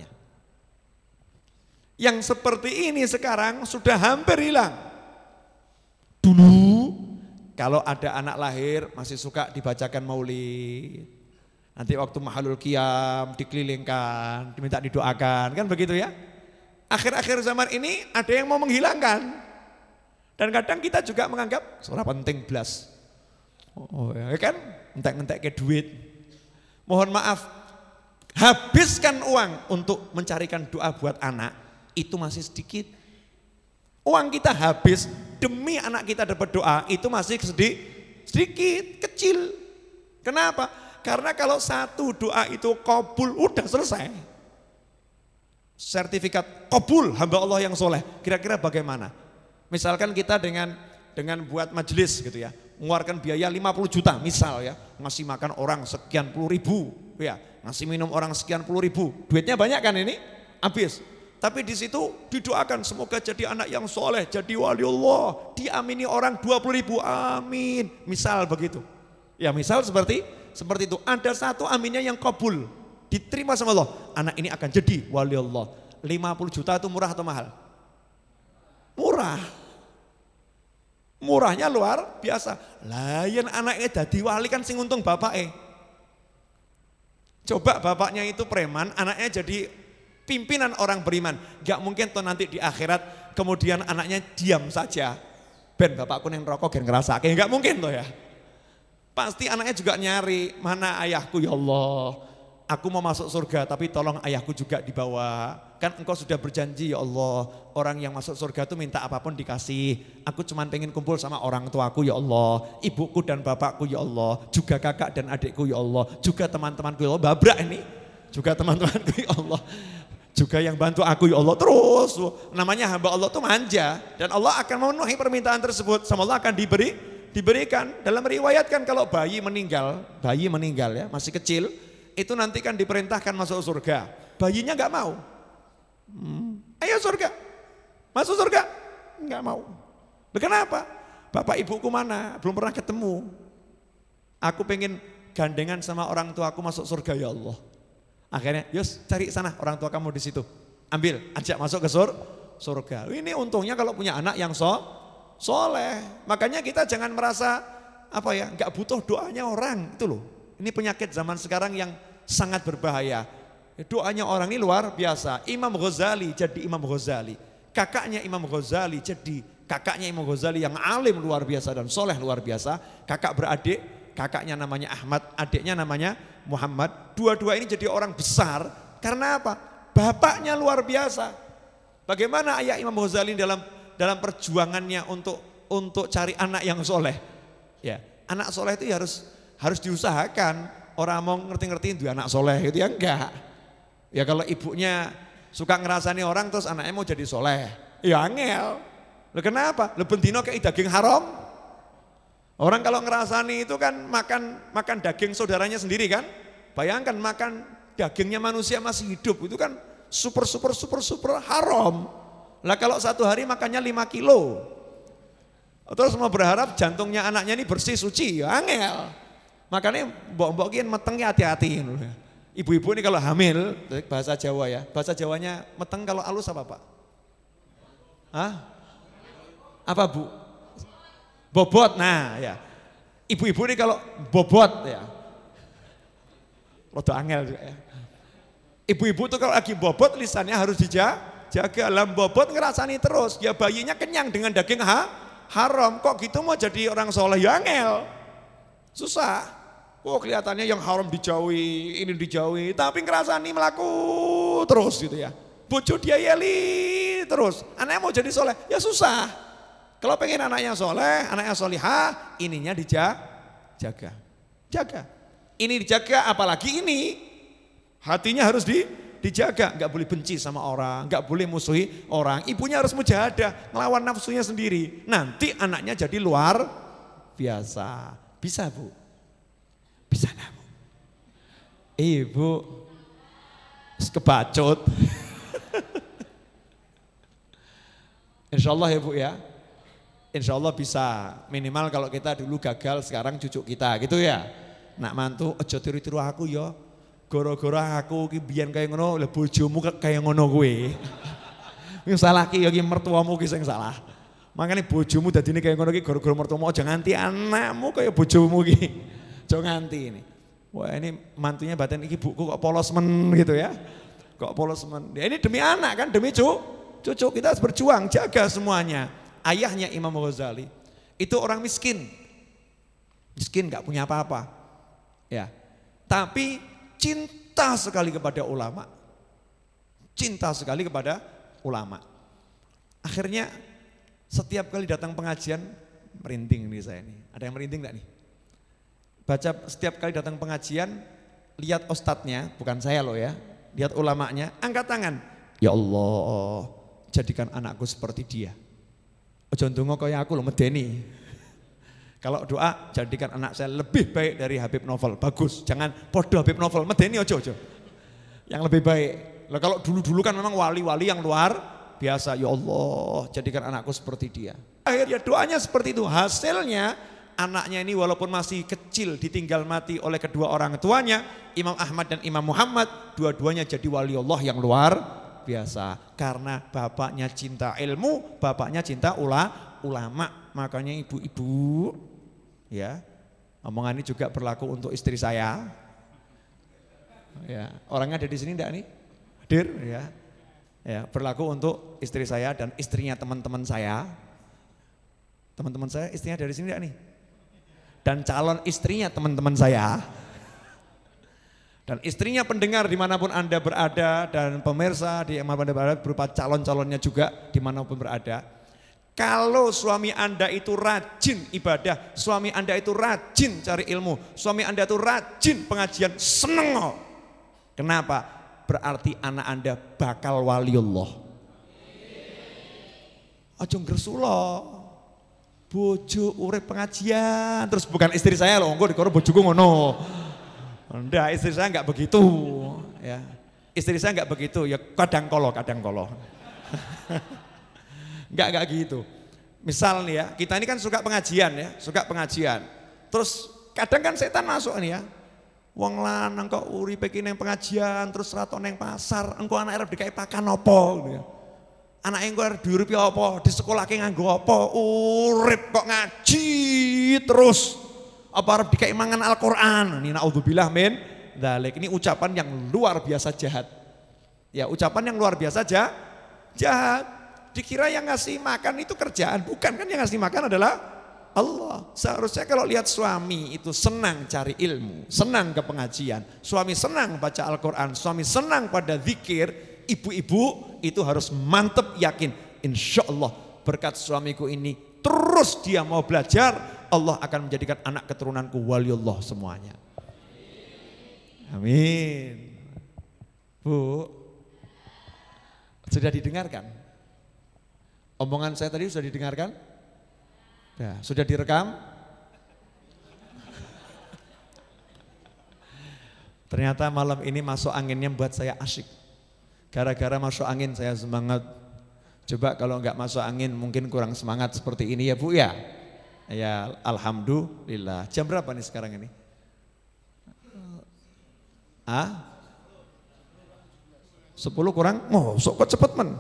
Yang seperti ini sekarang sudah hampir hilang. Dulu kalau ada anak lahir masih suka dibacakan maulid. Nanti waktu mahalul qiyam dikelilingkan, diminta didoakan, kan begitu ya. Akhir-akhir zaman ini ada yang mau menghilangkan. Dan kadang kita juga menganggap surah penting belas. Oh ya kan, entek-entek ke duit. Mohon maaf, habiskan uang untuk mencarikan doa buat anak, itu masih sedikit. Uang kita habis demi anak kita dapat doa, itu masih sedikit, sedikit, kecil. Kenapa? Karena kalau satu doa itu qabul, udah selesai. Sertifikat qabul hamba Allah yang soleh, kira-kira bagaimana? Misalkan kita dengan dengan buat majelis gitu ya, mengeluarkan biaya lima puluh juta misal ya, ngasih makan orang sekian puluh ribu ya, ngasih minum orang sekian puluh ribu, duitnya banyak kan ini, habis. Tapi di situ didoakan semoga jadi anak yang soleh, jadi wali Allah, diamini orang dua puluh ribu, amin. Misal begitu, ya misal seperti seperti itu. Ada satu aminnya yang kabul, diterima sama Allah, anak ini akan jadi wali Allah. lima puluh juta itu murah atau mahal? Murah. Murahnya luar biasa. Layan anaknya jadi wali kan sing untung bapaknya. Coba bapaknya itu preman, anaknya jadi pimpinan orang beriman. Gak mungkin toh nanti di akhirat kemudian anaknya diam saja. Ben bapakku yang rokok gen ngerasa. Kayak gak mungkin toh ya. Pasti anaknya juga nyari, mana ayahku ya Allah. Aku mau masuk surga tapi tolong ayahku juga dibawa. Kan engkau sudah berjanji ya Allah, orang yang masuk surga itu minta apapun dikasih. Aku cuma pengen kumpul sama orang tuaku ya Allah, ibuku dan bapakku ya Allah, juga kakak dan adikku ya Allah, juga teman-temanku ya Allah. Babrak ini, juga teman-temanku ya Allah, juga yang bantu aku ya Allah. Terus namanya hamba Allah itu manja dan Allah akan memenuhi permintaan tersebut. Sama Allah akan diberi, diberikan. Dalam meriwayatkan kalau bayi meninggal, bayi meninggal ya masih kecil, itu nanti kan diperintahkan masuk surga. Bayinya nggak mau. Hmm. Ayo surga, masuk surga, nggak mau. Kenapa? Bapak ibuku mana? Belum pernah ketemu. Aku pengen gandengan sama orang tua aku masuk surga ya Allah. Akhirnya, yus cari sana orang tua kamu di situ. Ambil, ajak masuk ke sur, surga. Ini untungnya kalau punya anak yang so, soleh. Makanya kita jangan merasa apa ya, nggak butuh doanya orang. Itu loh, ini penyakit zaman sekarang yang sangat berbahaya. Doanya orang ini luar biasa. Imam Ghazali jadi Imam Ghazali. Kakaknya Imam Ghazali jadi kakaknya Imam Ghazali yang alim luar biasa dan soleh luar biasa. Kakak beradik, kakaknya namanya Ahmad, adiknya namanya Muhammad. Dua-dua ini jadi orang besar karena apa? Bapaknya luar biasa. Bagaimana ayah Imam Ghazali dalam dalam perjuangannya untuk untuk cari anak yang soleh. Ya, anak soleh itu ya harus harus diusahakan. Orang mau ngerti-ngertiin dia anak soleh itu ya enggak. Ya kalau ibunya suka ngerasani orang terus anaknya mau jadi soleh, ya angel. Loh kenapa? Loh bendino kayak daging haram. Orang kalau ngerasani itu kan makan makan daging saudaranya sendiri kan. Bayangkan makan dagingnya manusia masih hidup itu kan super super super super haram. Lah kalau satu hari makannya lima kilo. Terus mau berharap jantungnya anaknya ini bersih suci, ya angel. Makanya mbok-mbok kian metengnya hati-hati. Ibu-ibu ini kalau hamil, bahasa Jawa ya, bahasa Jawanya meteng kalau halus apa Pak? Hah? Apa Bu? Bobot, nah ya. Ibu-ibu ini kalau bobot ya, rodo angel juga ya. Ibu-ibu tuh kalau lagi bobot lisannya harus dijaga, lam bobot ngerasani terus, ya bayinya kenyang dengan daging ha, haram, kok gitu mau jadi orang soleh ya angel, susah. Oh kelihatannya yang haram dijauhi, ini dijauhi, tapi ngerasani melaku terus gitu ya. Bojo dia yeli terus, anaknya mau jadi soleh, ya susah. Kalau pengen anaknya soleh, anaknya solihah, ininya dijaga, jaga. Ini dijaga, apalagi ini, hatinya harus di, dijaga, nggak boleh benci sama orang, nggak boleh musuhi orang. Ibunya harus mujahadah, ngelawan nafsunya sendiri. Nanti anaknya jadi luar biasa, bisa Bu. Bisa enggak Bu? Ibu kebacut. Insya Allah ya Bu ya. Insya Allah bisa. Minimal kalau kita dulu gagal sekarang cucu kita gitu ya. Nak mantu aja tiru-tiru aku ya. Gara-gara aku ki biyen kaya ngono, lha bojomu kaya ngono kuwi. Wis salah ki ya ki mertuamu ki sing salah. Makane bojomu dadine kaya ngono ki gara-gara mertuamu aja nganti anakmu kaya bojomu ki. Jauh nganti ini. Wah ini mantunya batin iki buku kok polos men gitu ya. Kok polos men. Ya, ini demi anak kan, demi cu, cucu kita harus berjuang, jaga semuanya. Ayahnya Imam Ghazali itu orang miskin. Miskin gak punya apa-apa. Ya. Tapi cinta sekali kepada ulama. Cinta sekali kepada ulama. Akhirnya setiap kali datang pengajian merinding nih saya ini. Ada yang merinding gak nih? Baca setiap kali datang pengajian, lihat ustadznya, bukan saya loh ya, lihat ulamanya, angkat tangan. Ya Allah, jadikan anakku seperti dia. Ojo ndonga kaya aku loh medeni. Kalau doa, jadikan anak saya lebih baik dari Habib Novel, bagus. Jangan podo Habib Novel, medeni ojo ojo. Yang lebih baik. Lah kalau dulu-dulu kan memang wali-wali yang luar biasa. Ya Allah, jadikan anakku seperti dia. Akhirnya doanya seperti itu, hasilnya anaknya ini walaupun masih kecil ditinggal mati oleh kedua orang tuanya, Imam Ahmad dan Imam Muhammad, dua-duanya jadi wali Allah yang luar biasa. Karena bapaknya cinta ilmu, bapaknya cinta ula, ulama. Makanya ibu-ibu, ya, omongan ini juga berlaku untuk istri saya. Ya, orangnya ada di sini enggak nih? Hadir, ya. Ya, berlaku untuk istri saya dan istrinya teman-teman saya. Teman-teman saya istrinya dari sini enggak nih? Dan calon istrinya teman-teman saya, dan istrinya pendengar dimanapun Anda berada, dan pemirsa dimanapun Anda berada berupa calon-calonnya juga dimanapun berada. Kalau suami Anda itu rajin ibadah, suami Anda itu rajin cari ilmu, suami Anda itu rajin pengajian, seneng. Kenapa? Berarti anak Anda bakal waliullah. Aja ngresula. Bojo urip pengajian terus bukan istri saya loh, engko dikoro bojoku ngono. Enggak, istri saya enggak begitu ya. Istri saya enggak begitu, ya kadang kolo, kadang kolo. Enggak enggak gitu. Misal nih ya, kita ini kan suka pengajian ya, suka pengajian. Terus kadang kan setan masuk nih ya. Wong lanang kok uripe iki ning pengajian terus rato ning pasar, engko anak arep dikai pakan apa gitu ya. Anak engko arep diuripi apa, disekolahke nganggo apa, urip kok ngaji terus. Apa arep dikai mangan Al-Qur'an. Ini naudzubillah min dzalik. Ini ucapan yang luar biasa jahat. Ya, ucapan yang luar biasa jahat. Jahat. Dikira yang ngasih makan itu kerjaan, bukan kan yang ngasih makan adalah Allah. Seharusnya kalau lihat suami itu senang cari ilmu, senang ke pengajian, suami senang baca Al-Quran, suami senang pada zikir, ibu-ibu itu harus mantep yakin, insya Allah berkat suamiku ini terus dia mau belajar, Allah akan menjadikan anak keturunanku waliullah semuanya. Amin. Bu, sudah didengarkan? Omongan saya tadi sudah didengarkan? Ya, sudah direkam? Ternyata malam ini masuk anginnya buat saya asyik. Gara-gara masuk angin saya semangat. Coba kalau enggak masuk angin mungkin kurang semangat seperti ini ya Bu ya. Ya alhamdulillah. Jam berapa nih sekarang ini? Ah? sepuluh kurang? Oh, sok kok cepet men.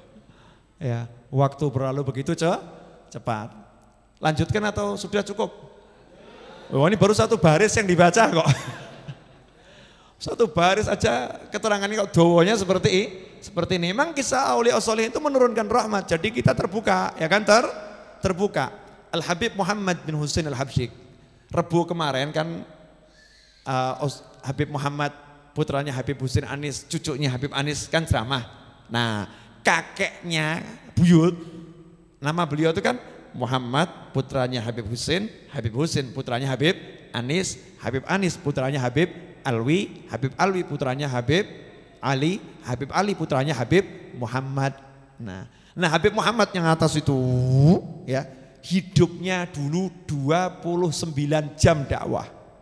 Ya, waktu berlalu begitu cepat. Lanjutkan atau sudah cukup? Oh ini baru satu baris yang dibaca kok. Satu baris aja keterangannya kok dawane seperti seperti ini. Memang kisah aulia sholihin itu menurunkan rahmat. Jadi kita terbuka, ya kan ter terbuka. Al Habib Muhammad bin Husain Al Habsyi. Rebu kemarin kan uh, Habib Muhammad putranya Habib Husain Anis, cucunya Habib Anis kan ceramah. Nah, kakeknya buyut nama beliau itu kan Muhammad putranya Habib Husain, Habib Husain putranya Habib Anis, Habib Anis putranya Habib Alwi, Habib Alwi putranya Habib Ali, Habib Ali putranya Habib Muhammad. Nah, nah Habib Muhammad yang atas itu ya, hidupnya dulu dua puluh sembilan jam dakwah.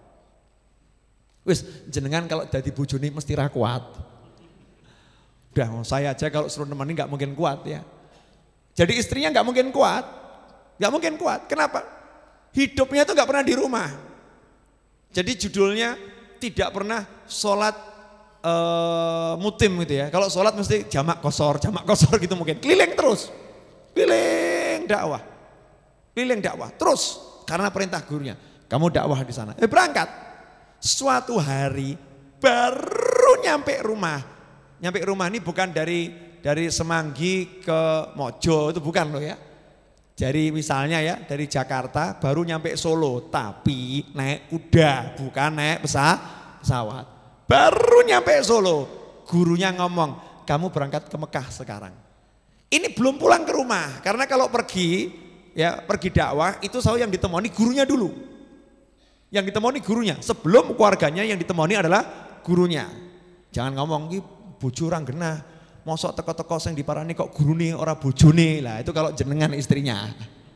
Wis jenengan kalau dadi bojone mesti ra kuat. Udah saya aja kalau suruh nemani nggak mungkin kuat ya. Jadi istrinya nggak mungkin kuat. Gak mungkin kuat, kenapa? Hidupnya itu gak pernah di rumah. Jadi judulnya tidak pernah sholat uh, mutim gitu ya. Kalau sholat mesti jamak kosor, jamak kosor gitu mungkin. Keliling terus, keliling dakwah, keliling dakwah terus karena perintah gurunya. Kamu dakwah di sana. Eh berangkat. Suatu hari baru nyampe rumah. Nyampe rumah ini bukan dari dari Semanggi ke Mojo itu bukan loh ya. Jadi misalnya ya dari Jakarta baru nyampe Solo tapi naik kuda bukan naik pesawat. Baru nyampe Solo gurunya ngomong kamu berangkat ke Mekah sekarang. Ini belum pulang ke rumah karena kalau pergi ya pergi dakwah itu selalu yang ditemani gurunya dulu. Yang ditemani gurunya sebelum keluarganya yang ditemani adalah gurunya. Jangan ngomong iki bojo ora genah. Mosok teko-teko sing diparani kok gurune ora bojone. Lah itu kalau jenengan istrinya.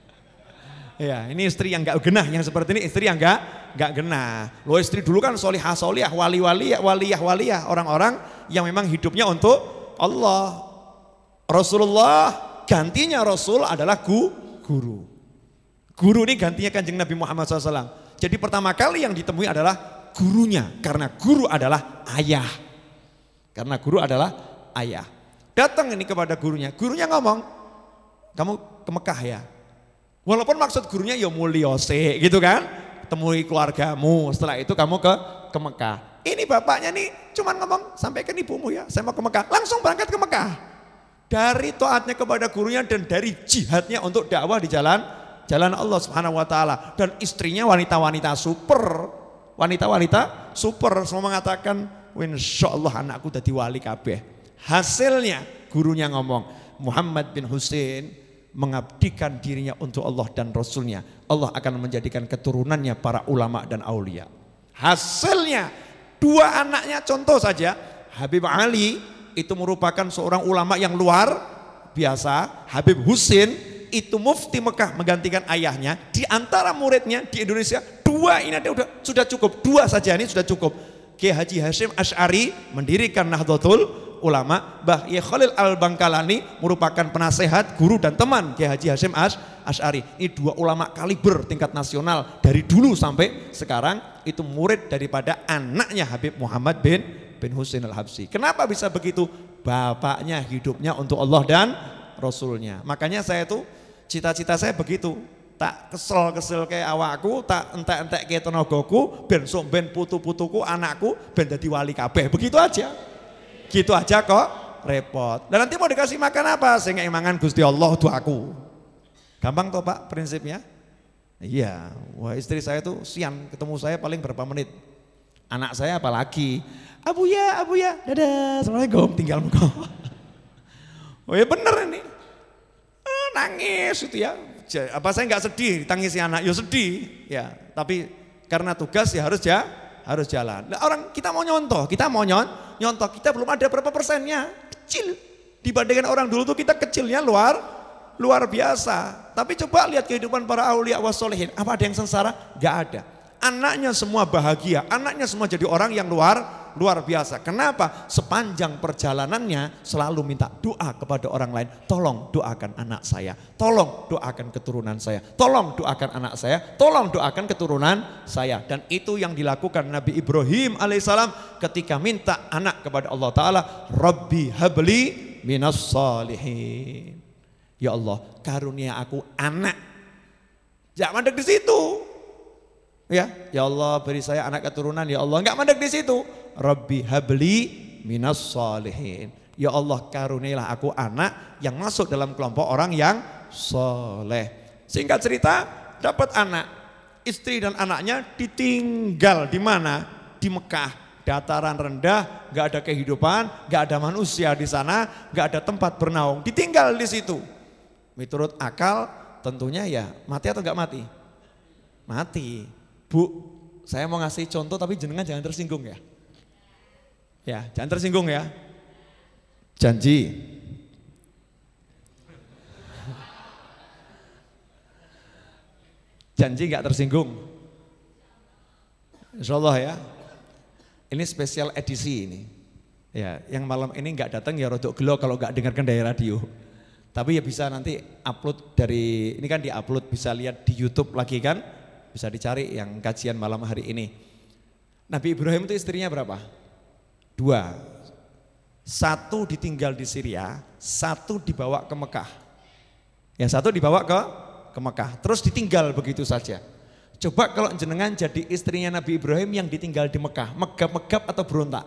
Ya, ini istri yang enggak genah, yang seperti ini istri yang enggak enggak genah. Lo istri dulu kan solihah solihah, wali-wali, waliyah waliyah, orang-orang yang memang hidupnya untuk Allah. Rasulullah gantinya Rasul adalah gu, guru. Guru ini gantinya Kanjeng Nabi Muhammad shallallahu alaihi wasallam. Jadi pertama kali yang ditemui adalah gurunya, karena guru adalah ayah. Karena guru adalah ayah. Datang ini kepada gurunya, gurunya ngomong, kamu ke Mekah ya. Walaupun maksud gurunya ya mulyose gitu kan, temui keluargamu, setelah itu kamu ke ke Mekah. Ini bapaknya nih cuman ngomong, sampaikan ibumu ya, saya mau ke Mekah, langsung berangkat ke Mekah. Dari taatnya kepada gurunya dan dari jihadnya untuk dakwah di jalan jalan Allah Subhanahu wa taala, dan istrinya wanita-wanita super, wanita-wanita super, semua mengatakan, insyaallah anakku jadi wali kabeh. Hasilnya gurunya ngomong, Muhammad bin Husain mengabdikan dirinya untuk Allah dan Rasulnya. Allah akan menjadikan keturunannya para ulama dan aulia. Hasilnya dua anaknya contoh saja, Habib Ali itu merupakan seorang ulama yang luar biasa. Habib Husain itu mufti Mekah menggantikan ayahnya. Di antara muridnya di Indonesia dua ini ada, sudah cukup, dua saja ini sudah cukup. Kiai Haji Hashim Asy'ari mendirikan Nahdlatul ulama, Mbah Kiai Khalil Al-Bangkalani merupakan penasehat, guru dan teman Kiai Haji Hasyim Asy'ari. Ini dua ulama kaliber tingkat nasional dari dulu sampai sekarang, itu murid daripada anaknya Habib Muhammad bin bin Husain Al-Habsyi. Kenapa bisa begitu? Bapaknya hidupnya untuk Allah dan Rasulnya. Makanya saya tuh cita-cita saya begitu. Tak kesel-kesel kayak awakku, tak entek-entek kayak tenagaku, ben sok ben putu-putuku, anakku ben dadi wali kabeh. Begitu aja. Gitu aja kok repot. Dan nanti mau dikasih makan apa? Sing mangan Gusti Allah tuh aku. Gampang toh Pak prinsipnya? Iya. Wah, istri saya tuh sian, ketemu saya paling berapa menit. Anak saya apalagi, Abu ya, Abu ya, dadah, Assalamualaikum, tinggal muka. Oh ya bener ini, eh, nangis itu ya. Apa saya nggak sedih ditangisi anak? Ya sedih, ya. Tapi karena tugas ya harus ya harus jalan. Nah, orang kita mau nyontoh, kita mau nyon, nyontoh, kita belum ada berapa persennya, kecil. Dibandingkan orang dulu tuh kita kecilnya luar luar biasa. Tapi coba lihat kehidupan para aulia wassolihin, apa ada yang sengsara? Gak ada. Anaknya semua bahagia, anaknya semua jadi orang yang luar luar biasa. Kenapa? Sepanjang perjalanannya selalu minta doa kepada orang lain. Tolong doakan anak saya, tolong doakan keturunan saya, tolong doakan anak saya, tolong doakan keturunan saya. Dan itu yang dilakukan Nabi Ibrahim alaihissalam ketika minta anak kepada Allah Ta'ala. Rabbi habli minas salihin. Ya Allah, karunia aku anak. Jangan mandek di situ. Ya, ya Allah beri saya anak keturunan, ya Allah, enggak mandek di situ. Rabbi habli minas salihin. Ya Allah karunialah aku anak yang masuk dalam kelompok orang yang soleh. Singkat cerita, dapat anak, istri dan anaknya ditinggal di mana? Di Mekah, dataran rendah, enggak ada kehidupan, enggak ada manusia di sana, enggak ada tempat bernaung, ditinggal di situ. Menurut akal tentunya ya mati atau enggak mati? Mati. Bu, saya mau ngasih contoh tapi jenengan jangan tersinggung ya. Ya, jangan tersinggung ya. Janji. Janji gak tersinggung. Insya Allah ya. Ini spesial edisi ini. Ya, yang malam ini gak datang ya rodok gelo kalau gak dengarkan dari radio. Tapi ya bisa nanti upload dari, ini kan di-upload, bisa lihat di YouTube lagi kan. Bisa dicari yang kajian malam hari ini. Nabi Ibrahim itu istrinya berapa? Dua. Satu ditinggal di Syria, satu dibawa ke Mekah. Ya satu dibawa ke ke Mekah, terus ditinggal begitu saja. Coba kalau jenengan jadi istrinya Nabi Ibrahim yang ditinggal di Mekah, megap-megap atau berontak?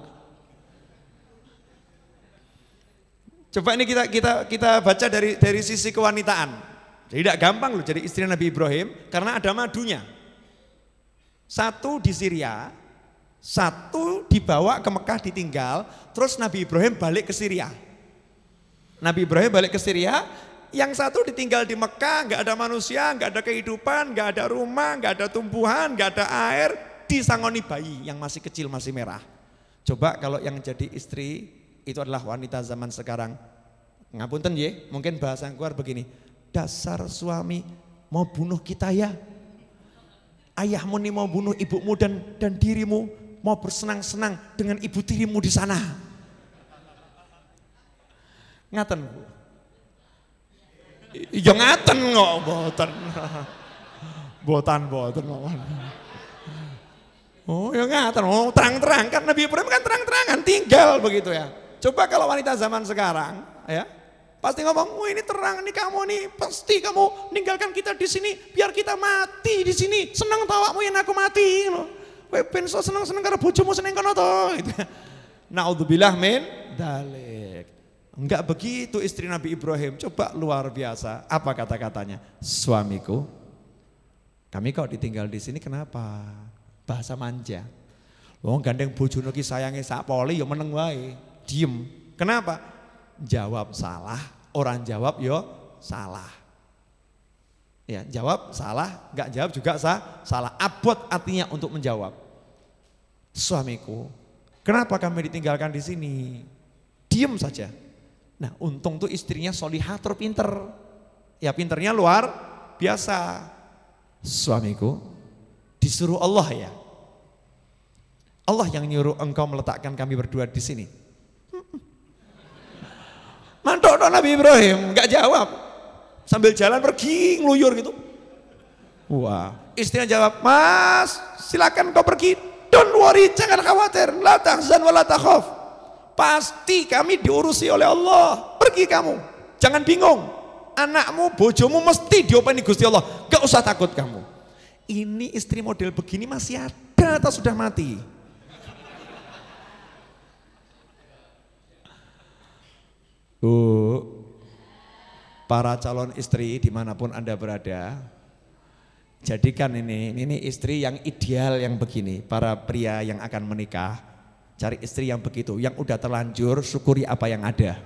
Coba ini kita kita kita baca dari dari sisi kewanitaan. Jadi tidak gampang loh jadi istri Nabi Ibrahim karena ada madunya. Satu di Syria, satu dibawa ke Mekah ditinggal, terus Nabi Ibrahim balik ke Syria. Nabi Ibrahim balik ke Syria, yang satu ditinggal di Mekah, nggak ada manusia, nggak ada kehidupan, nggak ada rumah, nggak ada tumbuhan, nggak ada air, disangoni bayi yang masih kecil, masih merah. Coba kalau yang jadi istri itu adalah wanita zaman sekarang. Ngapunten ye, mungkin bahasa yang keluar begini. Dasar suami mau bunuh kita ya. Ayahmu nih mau bunuh ibumu dan dan dirimu, mau bersenang-senang dengan ibu tirimu di sana. Ngaten Bu. Ya ngaten kok mboten. Mboten mboten mawon. Oh ya ngaten, oh terang-terang kan Nabi Ibrahim kan terang-terangan tinggal begitu ya. Coba kalau wanita zaman sekarang ya, pasti ngomong, "Oh ini terang nih kamu nih, pasti kamu ninggalkan kita di sini biar kita mati di sini. Senang tawamu yang aku mati." Kowe ben so seneng-seneng karo bojomu seneng kono to gitu. Naudzubillah min dzalik. Enggak begitu istri Nabi Ibrahim. Coba luar biasa. Apa kata-katanya? Suamiku, kami kok ditinggal di sini kenapa? Bahasa manja. Wong gandeng bojone ki sayange sak poli ya meneng wae. Diem. Kenapa? Jawab salah, orang jawab yo salah. Ya, jawab salah, enggak jawab juga sah, salah. Abot artinya untuk menjawab. Suamiku, kenapa kami ditinggalkan di sini? Diem saja. Nah, untung tuh istrinya solihah terpinter. Ya pinternya luar biasa. Suamiku, disuruh Allah ya. Allah yang nyuruh engkau meletakkan kami berdua di sini. Ono Nabi Ibrahim nggak jawab, sambil jalan pergi ngeluyur gitu. Wah, istrinya jawab, Mas silakan kau pergi, don't worry, jangan khawatir, la tahzan wa la takhaf, pasti kami diurusi oleh Allah, pergi kamu, jangan bingung, anakmu, bojomu mesti diopeni Gusti Allah, gak usah takut kamu. Ini istri model begini masih ada atau sudah mati? Uh, para calon istri dimanapun Anda berada, jadikan ini, ini istri yang ideal yang begini. Para pria yang akan menikah, cari istri yang begitu, yang udah terlanjur, syukuri apa yang ada.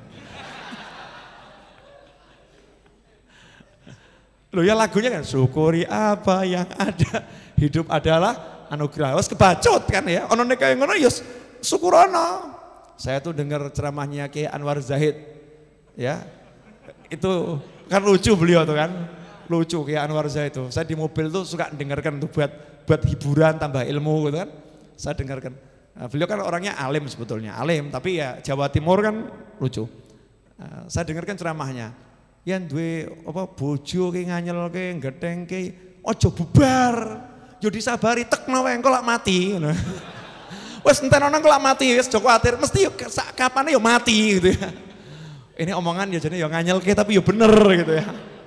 Loh ya lagunya kan, syukuri apa yang ada, hidup adalah anugerah. Wes kebacot kan ya, ono nek kaya ngono ya syukurono. Saya tuh dengar ceramahnya Kiai Anwar Zahid. Ya, itu kan lucu beliau tuh kan, lucu kayak Anwar Zahid itu. Saya di mobil tuh suka dengarkan tuh buat buat hiburan, tambah ilmu gitu kan. Saya dengarkan. Nah, beliau kan orangnya alim sebetulnya, alim tapi ya Jawa Timur kan lucu. Nah, saya dengarkan ceramahnya. Yang duwe apa bojo ki nganyel ki gedeng ki ojo bubar. Yo disabari tekno wae engko lak mati ngono. Wes enten ana engko lak mati wis aja kuwatir, mesti yo sak kapane yo mati gitu ya. Ini omongan ya jadi ya nganyel ke tapi ya bener gitu ya.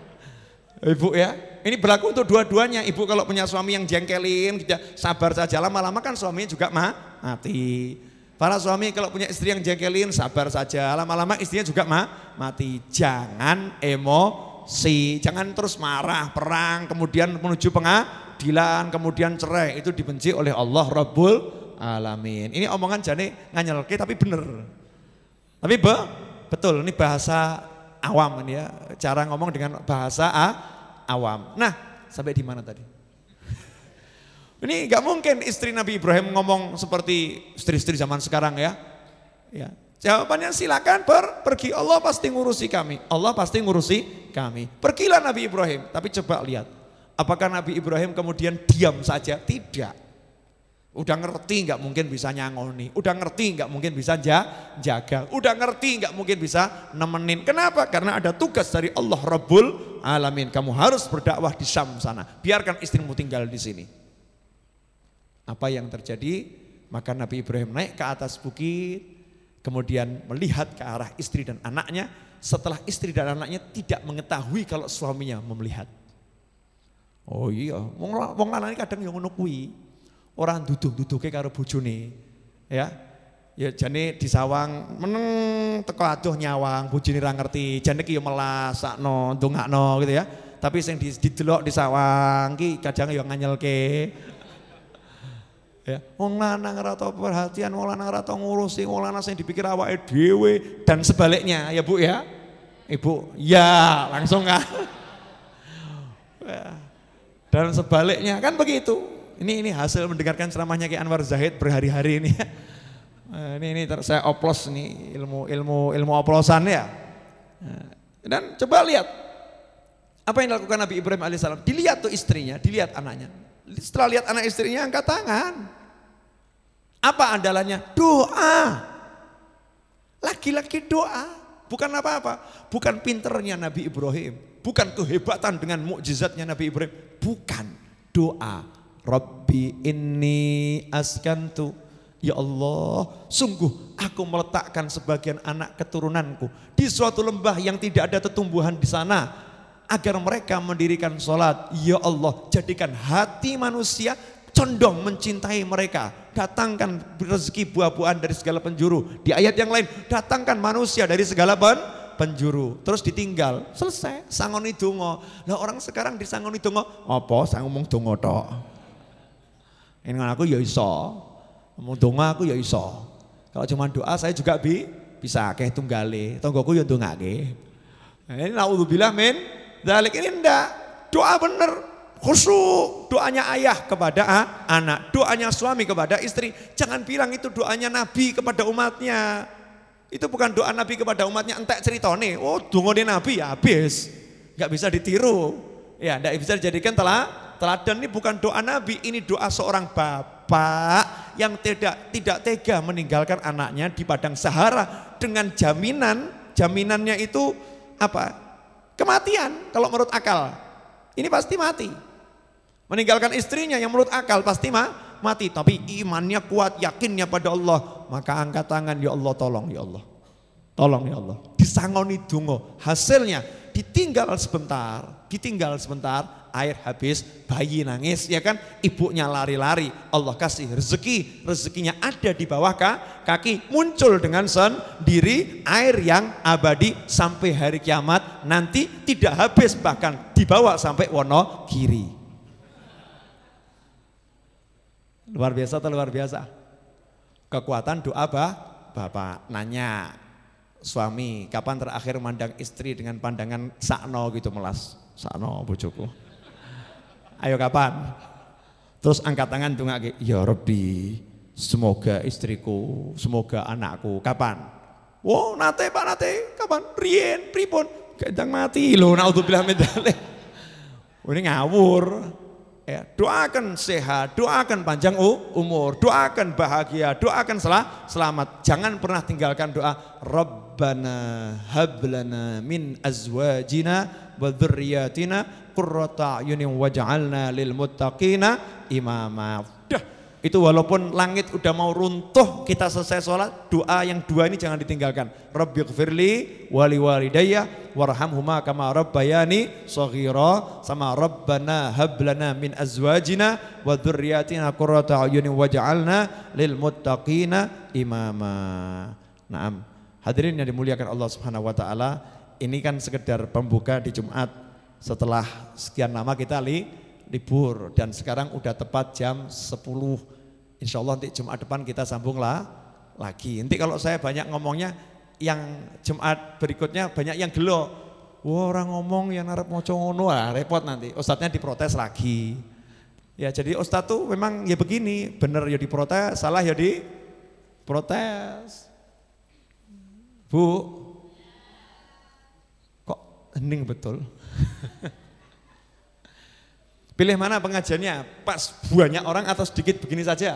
Ibu ya, ini berlaku untuk dua-duanya. Ibu kalau punya suami yang jengkelin, sabar saja, lama-lama kan suaminya juga ma mati. Para suami kalau punya istri yang jengkelin, sabar saja, lama-lama istrinya juga ma mati. Jangan emosi, jangan terus marah, perang, kemudian menuju pengadilan, kemudian cerai. Itu dibenci oleh Allah Rabbul Alamin. Ini omongan jane nganyel ke tapi bener. Tapi be betul, ini bahasa awam ini ya, cara ngomong dengan bahasa a, awam. Nah, sampai di mana tadi? Ini nggak mungkin istri Nabi Ibrahim ngomong seperti istri-istri zaman sekarang ya. Ya, jawabannya silakan per, pergi, Allah pasti ngurusi kami. Allah pasti ngurusi kami. Pergilah Nabi Ibrahim, tapi coba lihat, apakah Nabi Ibrahim kemudian diam saja? Tidak. Udah ngerti nggak mungkin bisa nyangoni, udah ngerti nggak mungkin bisa jaga, udah ngerti nggak mungkin bisa nemenin. Kenapa? Karena ada tugas dari Allah Rabbul Alamin. Kamu harus berdakwah di Syam sana. Biarkan istrimu tinggal di sini. Apa yang terjadi? Maka Nabi Ibrahim naik ke atas bukit, kemudian melihat ke arah istri dan anaknya. Setelah istri dan anaknya tidak mengetahui kalau suaminya melihat. Oh iya, wong lanang kadang yang ngono kuwi. Orang duduk-duduke karo bojone. Ya. Ya jane disawang meneng teko adoh nyawang, bojone ra ngerti. Jane ki yo melas sakno, ndongakno gitu ya. Tapi sing didelok disawang ki kadang yo nganyelke. Ya, wong lanang ora tau perhatian, wong lanang ora tau ngurusi, wong lanang sing dipikir awake dhewe dan sebaliknya ya Bu ya. Ibu, ya langsung kan. Dan sebaliknya kan begitu. Ini ini hasil mendengarkan ceramahnya Ki Anwar Zahid berhari-hari ini. Ini ini saya oplos nih ilmu ilmu ilmu oplosan ya. Dan coba lihat apa yang dilakukan Nabi Ibrahim alaihissalam. Dilihat tuh istrinya, dilihat anaknya. Setelah lihat anak istrinya angkat tangan. Apa andalannya? Doa. Lagi-lagi doa. Bukan apa-apa. Bukan pinternya Nabi Ibrahim. Bukan kehebatan dengan mukjizatnya Nabi Ibrahim. Bukan. Doa. Rabbi inni askantu, ya Allah, sungguh aku meletakkan sebagian anak keturunanku di suatu lembah yang tidak ada tetumbuhan di sana, agar mereka mendirikan sholat. Ya Allah, jadikan hati manusia condong mencintai mereka. Datangkan rezeki buah-buahan dari segala penjuru. Di ayat yang lain, datangkan manusia dari segala pen penjuru. Terus ditinggal, selesai. Sangoni donga. Lah orang sekarang disangoni donga, apa? Sang ngomong donga tok. Ini aku ya iso, mau donga aku ya iso. Kalau cuma doa saya juga bi, bisa kayak tunggale, tonggoku ya dongake. Nah, ini naudzubillah min dzalik, ini ndak doa bener, khusyuk, doanya ayah kepada anak, doanya suami kepada istri. Jangan bilang itu doanya Nabi kepada umatnya. Itu bukan doa Nabi kepada umatnya, entek ceritone. Oh, dongane Nabi ya habis, nggak bisa ditiru. Ya, ndak bisa dijadikan telah teladan. Ini bukan doa Nabi, ini doa seorang bapak yang tidak tidak tega meninggalkan anaknya di padang Sahara dengan jaminan jaminannya itu apa? Kematian kalau menurut akal. Ini pasti mati. Meninggalkan istrinya yang menurut akal pasti ma, mati. Tapi imannya kuat, yakinnya pada Allah. Maka angkat tangan, ya Allah tolong ya Allah. Tolong ya Allah. Disangoni dungo. Hasilnya ditinggal sebentar. Ditinggal sebentar. Air habis, bayi nangis, ya kan, ibunya lari-lari, Allah kasih rezeki, rezekinya ada di bawah kaki, muncul dengan sendiri air yang abadi sampai hari kiamat nanti tidak habis, bahkan dibawa sampai Wonogiri. Luar biasa atau luar biasa? Kekuatan doa bah, bapak nanya suami, kapan terakhir mandang istri dengan pandangan sakno gitu melas, sakno bojoku. Ayo kapan? Terus angkat tangan dongake, ya Rabbi, semoga istriku, semoga anakku. Kapan? Wow, nate Pak nate, kapan? Rien, pripun? Gendang mati loh, naudzubillah min dzalik. Ini ngawur. Ya, doakan sehat, doakan panjang umur, doakan bahagia, doakan selah, selamat. Jangan pernah tinggalkan doa Rabbana hablana min azwajina wa dzurriyyatina qurrata a'yunin waj'alna lil muttaqina imama. Dah, itu walaupun langit udah mau runtuh, kita selesai sholat, doa yang dua ini jangan ditinggalkan. Rabbighfirli wali walidayya warhamhuma kama rabbayani shaghira, sama Rabbana hablana min azwajina wa dzurriyyatina qurrata a'yunin waj'alna lil muttaqina imama. Naam. Hadirin yang dimuliakan Allah Subhanahu wa taala, ini kan sekedar pembuka di Jumat setelah sekian lama kita li, libur, dan sekarang udah tepat jam sepuluh. Insya Allah nanti Jumat depan kita sambunglah lagi. Nanti kalau saya banyak ngomongnya, yang Jumat berikutnya banyak yang gelo. Wah, orang ngomong yang narap moco ngono, ah, repot nanti. Ustadznya diprotes lagi. Ya jadi Ustadz tuh memang ya begini, bener ya diprotes, salah ya diprotes. Bu, kok hening betul? Pilih mana pengajiannya? Pas banyak orang atau sedikit begini saja?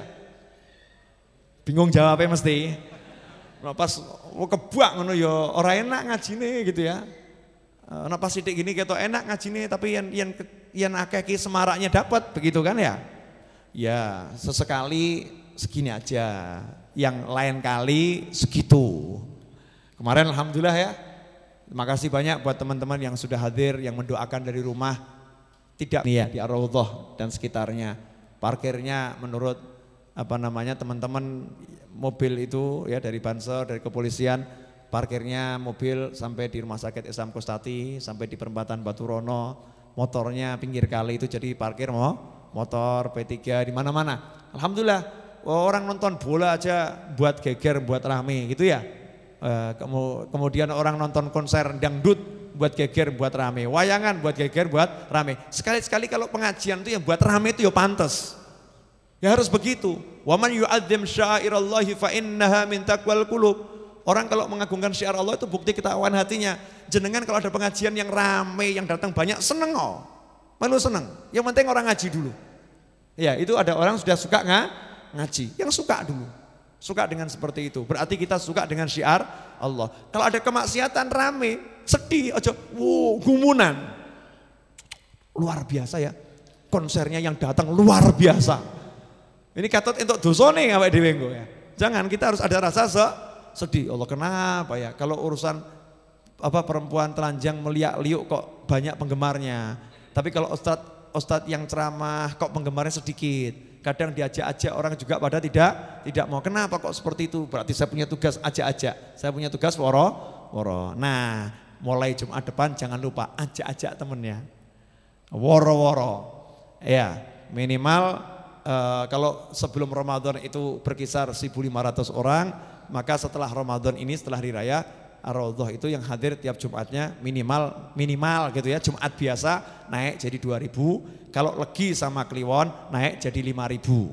Bingung jawabnya mesti. Nah, pas mau kebuak ngono ya orang enak ngajine gitu ya. Nah, pas sidik gini ketok enak ngajine, tapi yang yang yang akeh ki semaraknya dapat, begitu kan ya? Ya, sesekali segini aja. Yang lain kali segitu. Kemarin alhamdulillah ya. Terima kasih banyak buat teman-teman yang sudah hadir, yang mendoakan dari rumah. Tidak nih ya di Ar-Raudhah dan sekitarnya. Parkirnya menurut apa namanya teman-teman mobil itu ya dari Banser, dari kepolisian, parkirnya mobil sampai di Rumah Sakit Islam Kostati, sampai di perempatan Batu Rono, motornya pinggir kali itu jadi parkir mau motor P tiga di mana-mana. Alhamdulillah, orang nonton bola aja buat geger, buat rame gitu ya. Kemudian orang nonton konser dangdut buat geger, buat rame. Wayangan buat geger, buat rame. Sekali-sekali kalau pengajian itu yang buat rame itu ya pantas. Ya harus begitu. Wa man yu'adzim sya'irallahi fa innaha min taqwal qulub. Orang kalau mengagungkan syiar Allah itu bukti ketakwaan hatinya. Jenengan kalau ada pengajian yang rame, yang datang banyak, seneng oh. Malu seneng. Yang penting orang ngaji dulu. Ya, itu ada orang sudah suka nggak ngaji. Yang suka dulu. Suka dengan seperti itu, berarti kita suka dengan syiar Allah. Kalau ada kemaksiatan rame, sedih aja, wow, gumunan. Luar biasa ya, konsernya yang datang luar biasa. Ini katut untuk dosone awake dhewe engko ya. Jangan, kita harus ada rasa se sedih. Allah kenapa ya? Kalau urusan apa perempuan telanjang meliak-liuk kok banyak penggemarnya. Tapi kalau ustadz ustadz yang ceramah kok penggemarnya sedikit. Kadang diajak-ajak orang juga pada tidak tidak mau. Kenapa kok seperti itu? Berarti saya punya tugas ajak-ajak. Saya punya tugas woro woro. Nah, mulai Jumat depan jangan lupa ajak-ajak temennya. Woro-woro. Ya, minimal uh, kalau sebelum Ramadan itu berkisar seribu lima ratus orang, maka setelah Ramadan ini, setelah hari raya Ar-Raudhah itu yang hadir tiap Jumatnya minimal minimal gitu ya. Jumat biasa naik jadi dua ribu, kalau Legi sama Kliwon naik jadi lima ribu.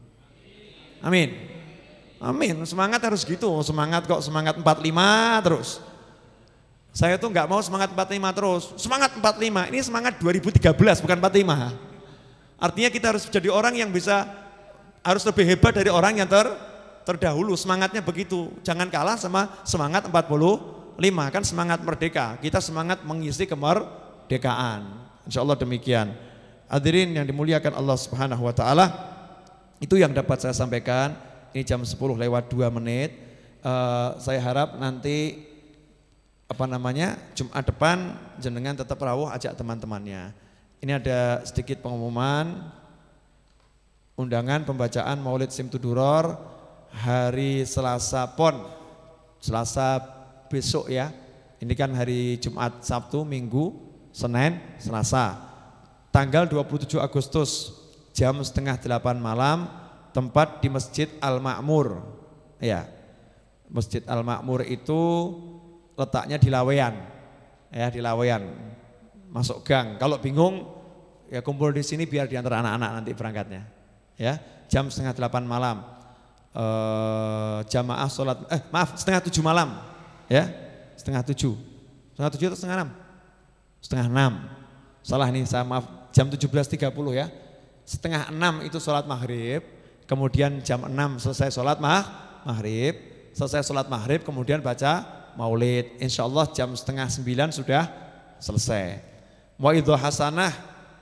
Amin. Amin. Semangat harus gitu. Semangat kok semangat empat puluh lima terus. Saya tuh nggak mau semangat empat puluh lima terus. Semangat empat puluh lima. Ini semangat dua ribu tiga belas bukan empat puluh lima. Artinya kita harus jadi orang yang bisa, harus lebih hebat dari orang yang ter terdahulu. Semangatnya begitu. Jangan kalah sama semangat empat puluh lima kan semangat merdeka, kita semangat mengisi kemerdekaan. Insya Allah demikian. Hadirin yang dimuliakan Allah Subhanahu Wa Taala, itu yang dapat saya sampaikan. Ini jam sepuluh lewat dua menit. Uh, saya harap nanti apa namanya Jumat depan jenengan tetap rawuh, ajak teman-temannya. Ini ada sedikit pengumuman undangan pembacaan Maulid Simtuduror hari Selasa Pon, Selasa besok ya. Ini kan hari Jumat, Sabtu, Minggu, Senin, Selasa. Tanggal dua puluh tujuh Agustus jam setengah delapan malam, tempat di Masjid Al-Ma'mur. Ya, Masjid Al-Ma'mur itu letaknya di Laweyan, ya di Laweyan, masuk gang. Kalau bingung, ya kumpul di sini biar diantar anak-anak nanti berangkatnya. Ya, jam setengah delapan malam, e, jamaah sholat, eh maaf setengah tujuh malam, ya setengah tujuh, setengah tujuh atau setengah enam, setengah enam. Salah nih saya maaf, jam tujuh belas tiga puluh ya. Setengah enam itu sholat maghrib, kemudian jam enam selesai sholat mah, maghrib, selesai sholat maghrib kemudian baca maulid. Insya Allah jam setengah sembilan sudah selesai. Wa'idhu hasanah,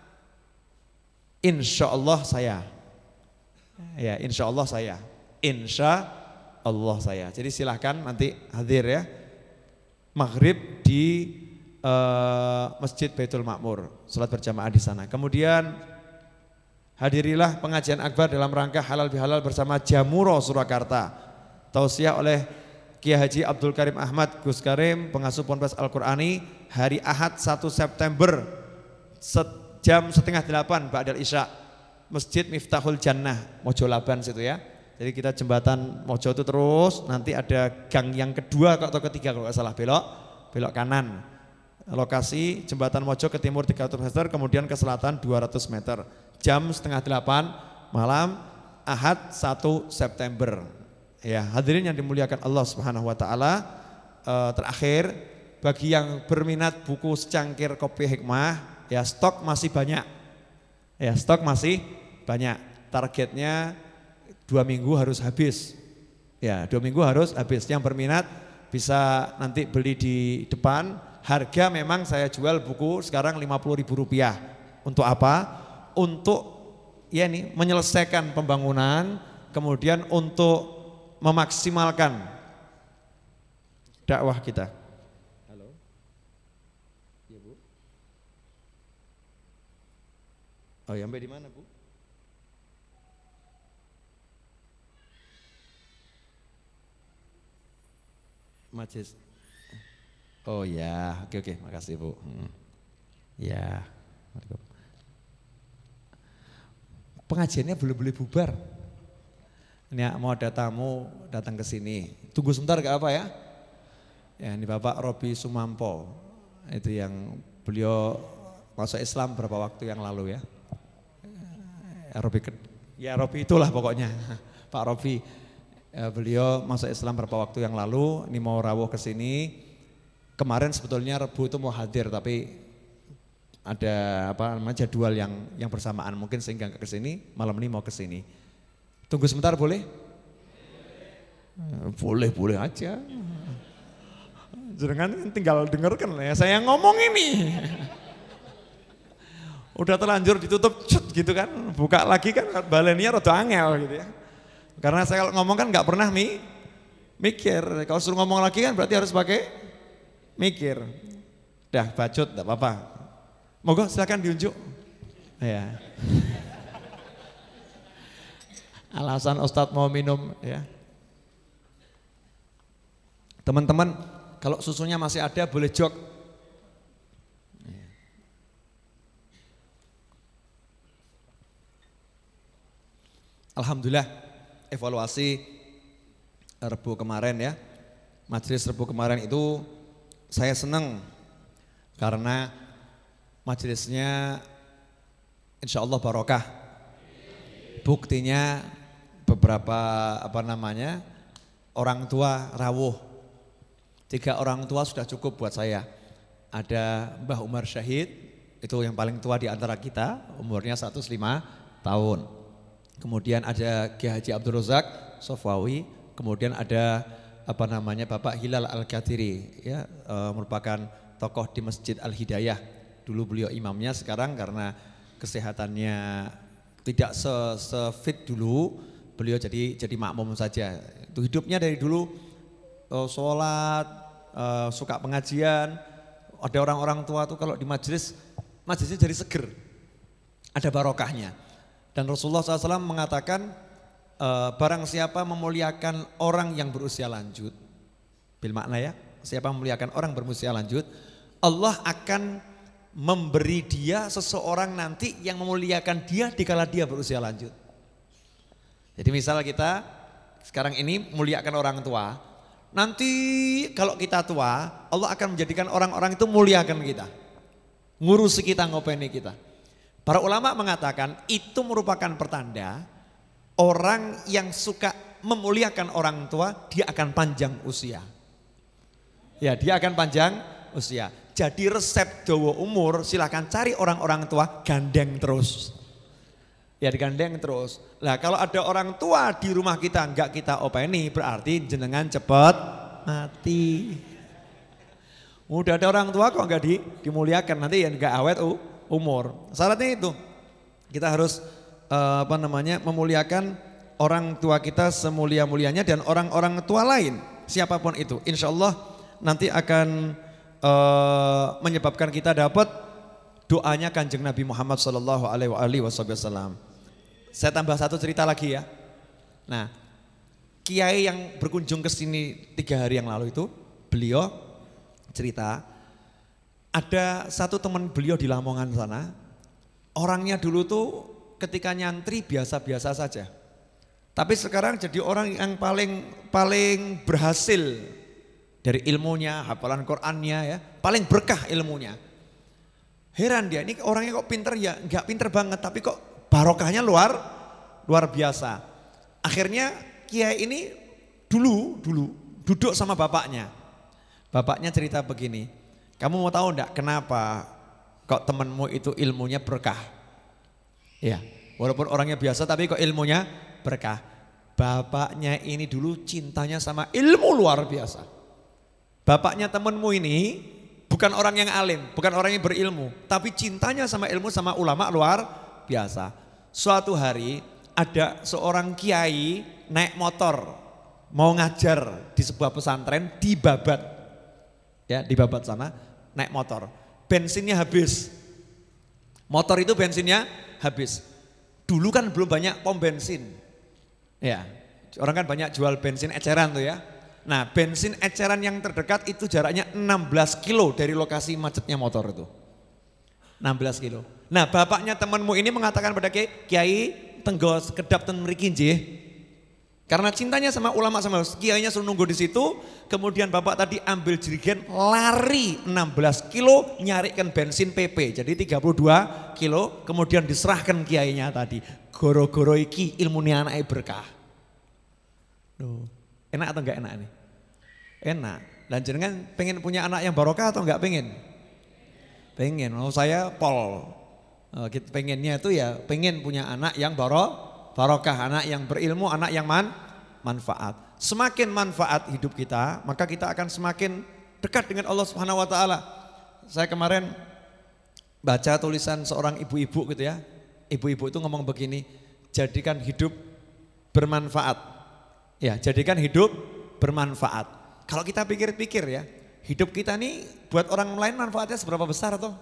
insya Allah saya, ya insya Allah saya, insya Allah saya. Jadi silahkan nanti hadir ya, maghrib di uh, Masjid Baitul Ma'mur, sholat berjamaah di sana. Kemudian hadirilah pengajian akbar dalam rangka halal bihalal bersama Jamuro Surakarta, tausiah oleh Kiai Haji Abdul Karim Ahmad Gus Karim, pengasuh Ponpes Al-Qur'ani, hari Ahad satu September jam setengah delapan Ba'dal Isya, Masjid Miftahul Jannah Mojo Laban situ ya. Jadi kita jembatan Mojo itu terus, nanti ada gang yang kedua atau ketiga kalau nggak salah, belok belok kanan. Lokasi jembatan Mojo ke timur tiga ratus meter, kemudian ke selatan dua ratus meter. Jam setengah delapan malam Ahad satu September. Ya, hadirin yang dimuliakan Allah Subhanahu Wa Taala, eh, terakhir bagi yang berminat buku secangkir kopi hikmah, ya stok masih banyak. Ya stok masih banyak. Targetnya dua minggu harus habis. Ya dua minggu harus habis. Yang berminat bisa nanti beli di depan. Harga memang saya jual buku sekarang lima puluh ribu rupiah. Untuk apa? Untuk ya nih menyelesaikan pembangunan, kemudian untuk memaksimalkan dakwah kita. Halo, ya Bu. Oh ya, sampai di mana Bu? Majlis. Oh ya, oke oke, makasih Bu. Hmm. Ya, pengajiannya belum boleh bubar. Ini mau ada tamu datang ke sini, tunggu sebentar gak apa ya? Ya ini Bapak Robi Sumampo, itu yang beliau masuk Islam beberapa waktu yang lalu ya. Ya Robi, ya Robi itulah pokoknya, Pak Robi. Ya, beliau masuk Islam beberapa waktu yang lalu, ini mau rawuh ke sini. Kemarin sebetulnya Rebu itu mau hadir, tapi ada apa namanya jadwal yang yang bersamaan, mungkin sehingga nggak ke sini. Malam ini mau ke sini. Tunggu sebentar boleh? Boleh, boleh aja. Jangan tinggal dengarkan ya, saya ngomong ini. Udah terlanjur ditutup cut gitu kan, buka lagi kan balenya rada angel gitu ya. Karena saya kalau ngomong kan nggak pernah mi, mikir, kalau suruh ngomong lagi kan berarti harus pakai mikir. Dah bacot enggak apa-apa. Monggo silakan diunjuk. Ya. Alasan Ustadz mau minum ya. Teman-teman kalau susunya masih ada boleh jok. Alhamdulillah evaluasi Rebu kemarin ya. Majelis Rebu kemarin itu saya senang karena majelisnya insya Allah barokah. Buktinya beberapa apa namanya orang tua rawuh, tiga orang tua sudah cukup buat saya. Ada Mbah Umar Syahid, itu yang paling tua di antara kita, umurnya seratus lima tahun. Kemudian ada Kiai Haji Abdul Razak Sofawi, kemudian ada apa namanya Bapak Hilal Al-Qadiri ya, e, merupakan tokoh di Masjid Al-Hidayah. Dulu beliau imamnya, sekarang karena kesehatannya tidak se-fit dulu, beliau jadi jadi makmum saja. Itu hidupnya dari dulu e, sholat, e, suka pengajian. Ada orang-orang tua tuh kalau di majelis, majelisnya jadi seger, ada barokahnya. Dan Rasulullah shallallahu alaihi wasallam mengatakan, Uh, barang siapa memuliakan orang yang berusia lanjut, bil makna ya, siapa memuliakan orang berusia lanjut, Allah akan memberi dia seseorang nanti yang memuliakan dia dikala dia berusia lanjut. Jadi misal kita sekarang ini muliakan orang tua, nanti kalau kita tua, Allah akan menjadikan orang-orang itu muliakan kita, ngurusi kita, ngopeni kita. Para ulama mengatakan itu merupakan pertanda orang yang suka memuliakan orang tua, dia akan panjang usia. Ya, dia akan panjang usia. Jadi resep dawa umur, silahkan cari orang-orang tua, gandeng terus. Ya, digandeng terus. Nah, kalau ada orang tua di rumah kita enggak kita openi, berarti jenengan cepat mati. Udah ada orang tua kok enggak di, dimuliakan, nanti ya enggak awet uh, umur. Syaratnya itu, kita harus Uh, apa namanya memuliakan orang tua kita semulia-mulianya, dan orang-orang tua lain siapapun itu insya Allah nanti akan uh, menyebabkan kita dapat doanya Kanjeng Nabi Muhammad Sallallahu Alaihi Wasallam. Saya tambah satu cerita lagi ya. Nah, kiai yang berkunjung ke sini tiga hari yang lalu itu, beliau cerita ada satu teman beliau di Lamongan sana, orangnya dulu tuh ketika nyantri biasa-biasa saja. Tapi sekarang jadi orang yang paling paling berhasil dari ilmunya, hafalan Qur'annya ya, paling berkah ilmunya. Heran dia, ini orangnya kok pinter ya, enggak pinter banget tapi kok barokahnya luar luar biasa. Akhirnya kiai ini dulu dulu duduk sama bapaknya. Bapaknya cerita begini, kamu mau tahu enggak kenapa kok temanmu itu ilmunya berkah? Ya, walaupun orangnya biasa tapi kok ilmunya berkah. Bapaknya ini dulu cintanya sama ilmu luar biasa. Bapaknya temenmu ini bukan orang yang alim, bukan orang yang berilmu, tapi cintanya sama ilmu, sama ulama luar biasa. Suatu hari ada seorang kiai naik motor mau ngajar di sebuah pesantren di Babat. Ya, di Babat sana naik motor. Bensinnya habis. Motor itu bensinnya habis. Dulu kan belum banyak pom bensin. Ya, orang kan banyak jual bensin eceran tuh ya. Nah, bensin eceran yang terdekat itu jaraknya enam belas kilo dari lokasi macetnya motor itu. enam belas kilo. Nah, bapaknya temanmu ini mengatakan pada Kiai, Kiai tenggos kedap ten mriki nggih. Karena cintanya sama ulama sama kiainya suruh nunggu di situ, kemudian bapak tadi ambil jerigen lari enam belas kilo nyarikan bensin P P, jadi tiga puluh dua kilo, kemudian diserahkan kiainya tadi. Goro-goro iki ilmunya anaknya berkah. Duh, enak atau enggak enak nih? Enak. Dan jenengan pengen punya anak yang barokah atau enggak pengen? Pengen. Oh, saya pol. Pengennya itu ya pengen punya anak yang barokah. Barokah, anak yang berilmu, anak yang man, manfaat. Semakin manfaat hidup kita, maka kita akan semakin dekat dengan Allah Subhanahu wa taala. Saya kemarin baca tulisan seorang ibu-ibu gitu ya. Ibu-ibu itu ngomong begini, jadikan hidup bermanfaat. Ya, jadikan hidup bermanfaat. Kalau kita pikir-pikir ya, hidup kita nih buat orang lain manfaatnya seberapa besar tuh?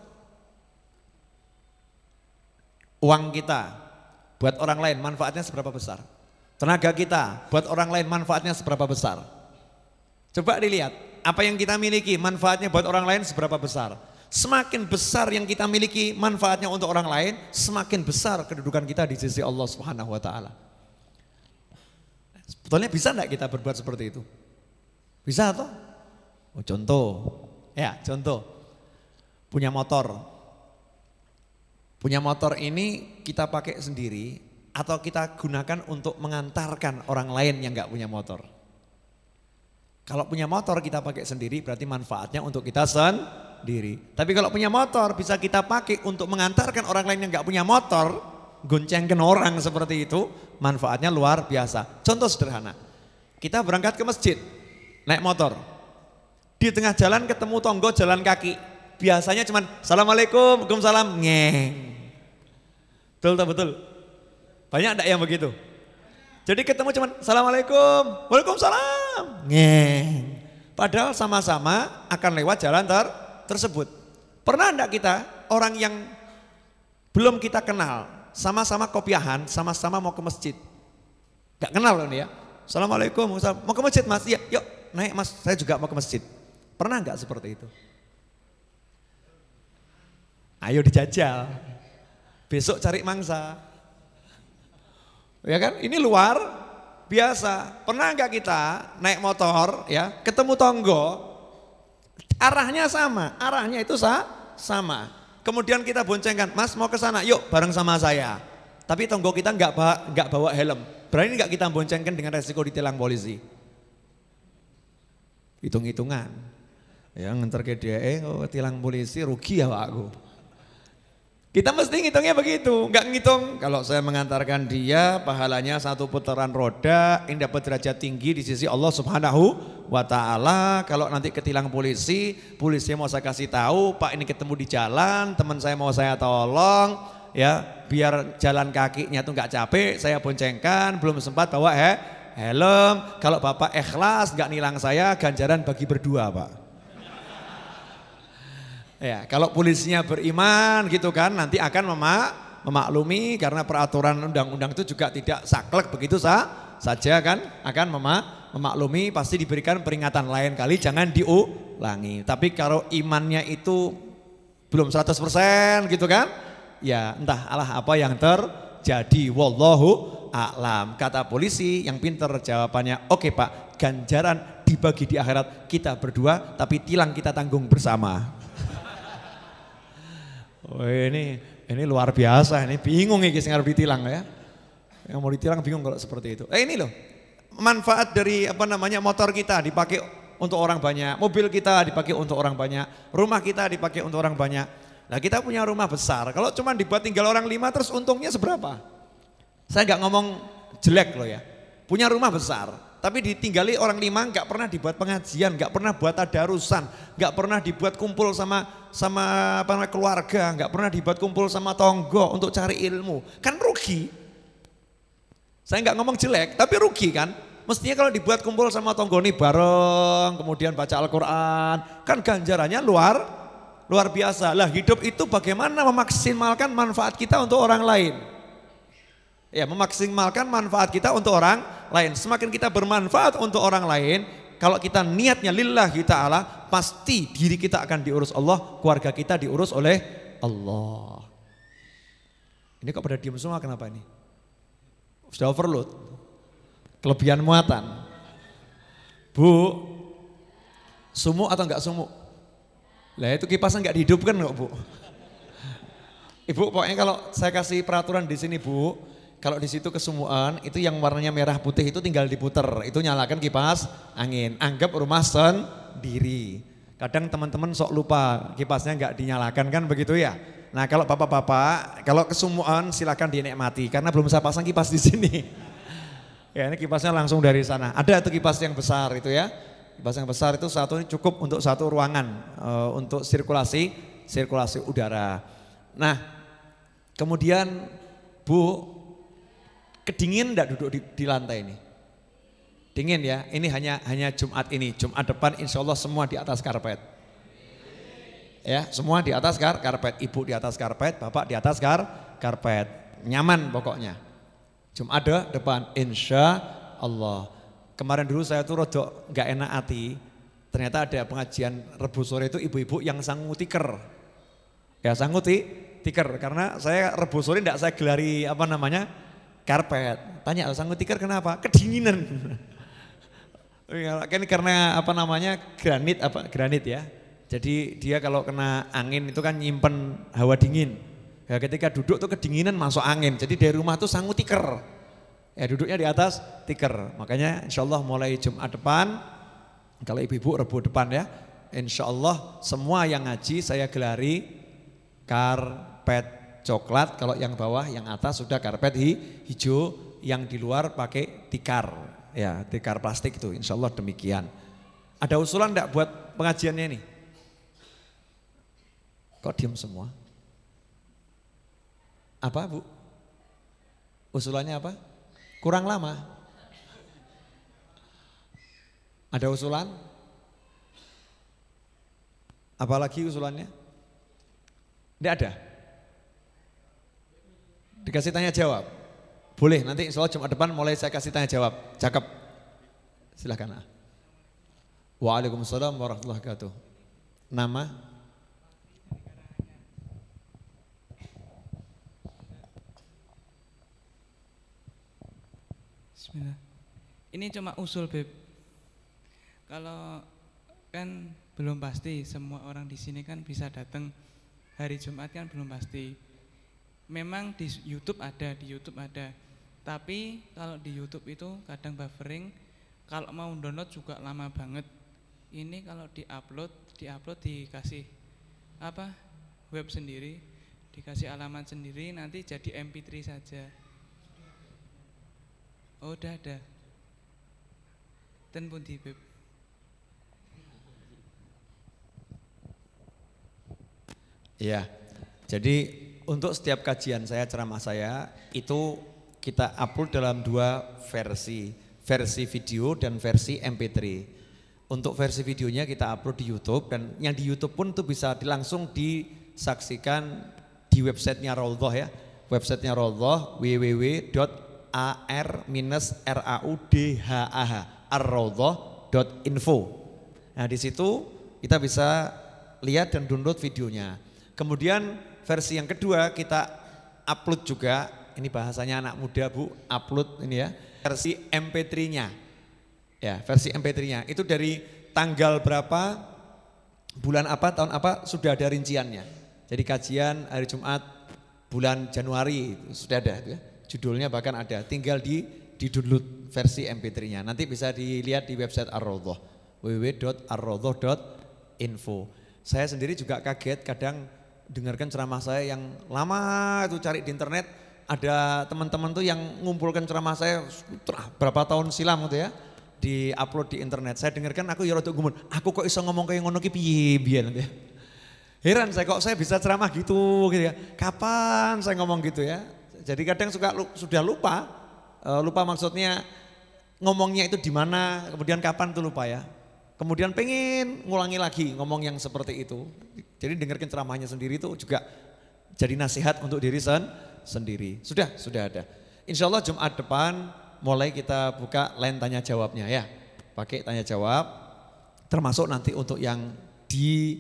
Uang kita buat orang lain manfaatnya seberapa besar? Tenaga kita buat orang lain manfaatnya seberapa besar? Coba dilihat, apa yang kita miliki manfaatnya buat orang lain seberapa besar? Semakin besar yang kita miliki manfaatnya untuk orang lain, semakin besar kedudukan kita di sisi Allah Subhanahu wa taala. Sebetulnya bisa enggak kita berbuat seperti itu? Bisa atau? Oh, contoh. Ya, contoh. Punya motor. Punya motor ini kita pakai sendiri atau kita gunakan untuk mengantarkan orang lain yang enggak punya motor. Kalau punya motor kita pakai sendiri berarti manfaatnya untuk kita sendiri. Tapi kalau punya motor bisa kita pakai untuk mengantarkan orang lain yang enggak punya motor, goncengkan orang seperti itu, manfaatnya luar biasa. Contoh sederhana, kita berangkat ke masjid, naik motor. Di tengah jalan ketemu tonggo jalan kaki. Biasanya cuman Assalamualaikum, Waalaikumsalam, ngeng. Betul, betul, betul. Banyak enggak yang begitu? Jadi ketemu cuman Assalamualaikum, Waalaikumsalam, ngeng. Padahal sama-sama akan lewat jalan ter tersebut. Pernah enggak kita orang yang belum kita kenal, sama-sama kopiahan, sama-sama mau ke masjid. Enggak kenal loh nih ya. Assalamualaikum, mau ke masjid mas? Iya, yuk naik mas, saya juga mau ke masjid. Pernah enggak seperti itu? Ayo dijajal, besok cari mangsa. Ya kan, ini luar biasa. Pernah enggak kita naik motor ya, ketemu tonggo, arahnya sama, arahnya itu sah, sama. Kemudian kita boncengkan, mas mau ke sana, yuk bareng sama saya. Tapi tonggo kita enggak bawa, enggak bawa helm. Berani enggak kita boncengkan dengan resiko ditilang polisi? Hitung-hitungan. Ya nganter ke dia, eh oh, tilang polisi rugi ya aku. Kita mesti ngitungnya begitu, enggak ngitung kalau saya mengantarkan dia pahalanya satu putaran roda, ini dapat derajat tinggi di sisi Allah Subhanahu wa taala. Kalau nanti ketilang polisi, polisi mau saya kasih tahu, Pak ini ketemu di jalan, teman saya mau saya tolong, ya biar jalan kakinya tuh enggak capek, saya boncengkan, belum sempat bawa he, helm. Kalau Bapak ikhlas enggak nilang saya, ganjaran bagi berdua, Pak. Ya, kalau polisinya beriman gitu kan nanti akan memak, memaklumi karena peraturan undang-undang itu juga tidak saklek begitu sah, saja kan akan memak, memaklumi pasti diberikan peringatan lain kali jangan diulangi. Tapi kalau imannya itu belum seratus persen gitu kan ya entah Allah apa yang terjadi, wallahu a'lam. Kata polisi yang pinter jawabannya, oke Pak, ganjaran dibagi di akhirat kita berdua tapi tilang kita tanggung bersama. Oh ini ini luar biasa, ini bingung nih sing arep ditilang ya. Yang mau ditilang bingung kalau seperti itu. Eh ini loh, manfaat dari apa namanya motor kita dipakai untuk orang banyak, mobil kita dipakai untuk orang banyak, rumah kita dipakai untuk orang banyak. Nah kita punya rumah besar, kalau cuma dibuat tinggal orang lima terus untungnya seberapa? Saya nggak ngomong jelek loh ya, punya rumah besar, tapi ditinggali orang lima nggak pernah dibuat pengajian, nggak pernah buat tadarusan, nggak pernah dibuat kumpul sama sama apa namanya keluarga, nggak pernah dibuat kumpul sama tonggo untuk cari ilmu, kan rugi. Saya nggak ngomong jelek, tapi rugi kan. Mestinya kalau dibuat kumpul sama tonggo nih bareng, kemudian baca Al-Quran, kan ganjarannya luar luar biasa. Lah hidup itu bagaimana memaksimalkan manfaat kita untuk orang lain. Ya memaksimalkan manfaat kita untuk orang lain. Semakin kita bermanfaat untuk orang lain, kalau kita niatnya lillahi ta'ala, pasti diri kita akan diurus Allah, keluarga kita diurus oleh Allah. Ini kok pada diam semua kenapa ini? Sudah overload, kelebihan muatan. Bu, sumuk atau enggak sumuk? Lah itu kipasnya enggak dihidupkan kok Bu. Ibu pokoknya kalau saya kasih peraturan di sini Bu, kalau di situ kesumuan itu yang warnanya merah putih itu tinggal diputer, itu nyalakan kipas angin. Anggap rumah sendiri. Kadang teman-teman sok lupa kipasnya nggak dinyalakan kan begitu ya. Nah kalau bapak-bapak kalau kesumuan silakan dinikmati karena belum saya pasang kipas di sini. Ya ini kipasnya langsung dari sana. Ada itu kipas yang besar itu ya. Kipas yang besar itu satu ini cukup untuk satu ruangan e, untuk sirkulasi sirkulasi udara. Nah kemudian Bu, kedingin enggak duduk di, di lantai ini? Dingin ya, ini hanya hanya Jumat ini, Jumat depan insya Allah semua di atas karpet. Ya, semua di atas kar karpet, ibu di atas karpet, bapak di atas kar karpet, nyaman pokoknya. Jumat de depan insya Allah. Kemarin dulu saya tuh rodok nggak enak hati, ternyata ada pengajian Rebu sore itu ibu-ibu yang sanggup tiker. Ya sanggup tiker, karena saya Rebu sore enggak saya gelari apa namanya karpet. Tanya sanggup tiker kenapa? Kedinginan. Kan karena apa namanya granit apa granit ya. Jadi dia kalau kena angin itu kan nyimpen hawa dingin. Ya ketika duduk tuh kedinginan masuk angin. Jadi dari rumah tuh sanggup tiker. Ya duduknya di atas tiker. Makanya insya Allah mulai Jumat depan, kalau ibu-ibu Rebu depan ya, insya Allah semua yang ngaji saya gelari karpet coklat, kalau yang bawah, yang atas sudah karpet hi, hijau, yang di luar pakai tikar, ya tikar plastik itu, insya Allah demikian. Ada usulan enggak buat pengajiannya ini? Kok diam semua? Apa Bu? Usulannya apa? Kurang lama? Ada usulan? Apalagi usulannya? Tidak ada? Dikasih tanya jawab? Boleh, nanti insya Allah Jumat depan mulai saya kasih tanya jawab. Cakep. Silahkan. Waalaikumsalam warahmatullahi wabarakatuh. Nama? Bismillah. Ini cuma usul Beb. Kalau kan belum pasti semua orang di sini kan bisa datang hari Jumat kan belum pasti. Memang di YouTube ada, di YouTube ada. Tapi kalau di YouTube itu kadang buffering, kalau mau download juga lama banget. Ini kalau diupload, diupload dikasih apa? Web sendiri, dikasih alamat sendiri, nanti jadi M P tiga saja. Oh, udah ada. Ten pundi Beb. Iya. Jadi untuk setiap kajian saya, ceramah saya itu kita upload dalam dua versi, versi video dan versi M P tiga. Untuk versi videonya kita upload di YouTube dan yang di YouTube pun itu bisa langsung disaksikan di websitenya Raudhah ya. Websitenya Raudhah w w w dot a r raudhah ar-raudhah dot info. Nah di situ kita bisa lihat dan download videonya. Kemudian versi yang kedua kita upload juga, ini bahasanya anak muda Bu, upload ini ya, versi M P tiga-nya. Ya, versi M P tiga-nya itu dari tanggal berapa, bulan apa, tahun apa sudah ada rinciannya. Jadi kajian hari Jumat bulan Januari itu sudah ada ya. Judulnya bahkan ada, tinggal di di-download versi M P tiga-nya. Nanti bisa dilihat di website Ar-Raudhah w w w dot ar raudhah dot info. Saya sendiri juga kaget kadang dengarkan ceramah saya yang lama itu cari di internet, ada teman-teman tuh yang ngumpulkan ceramah saya berapa tahun silam gitu ya, di upload di internet. Saya dengarkan aku ya rada gumun, aku kok iso ngomong kayak ngono ki piye biyen gitu ya. Heran saya kok saya bisa ceramah gitu gitu ya. Kapan saya ngomong gitu ya? Jadi kadang suka sudah lupa, lupa maksudnya ngomongnya itu di mana, kemudian kapan tuh lupa ya. Kemudian pengen ngulangi lagi ngomong yang seperti itu. Jadi dengarkan ceramahnya sendiri itu juga jadi nasihat untuk diri sen sendiri. Sudah, sudah ada. Insya Allah Jumat depan mulai kita buka line tanya jawabnya ya. Pakai tanya jawab, termasuk nanti untuk yang di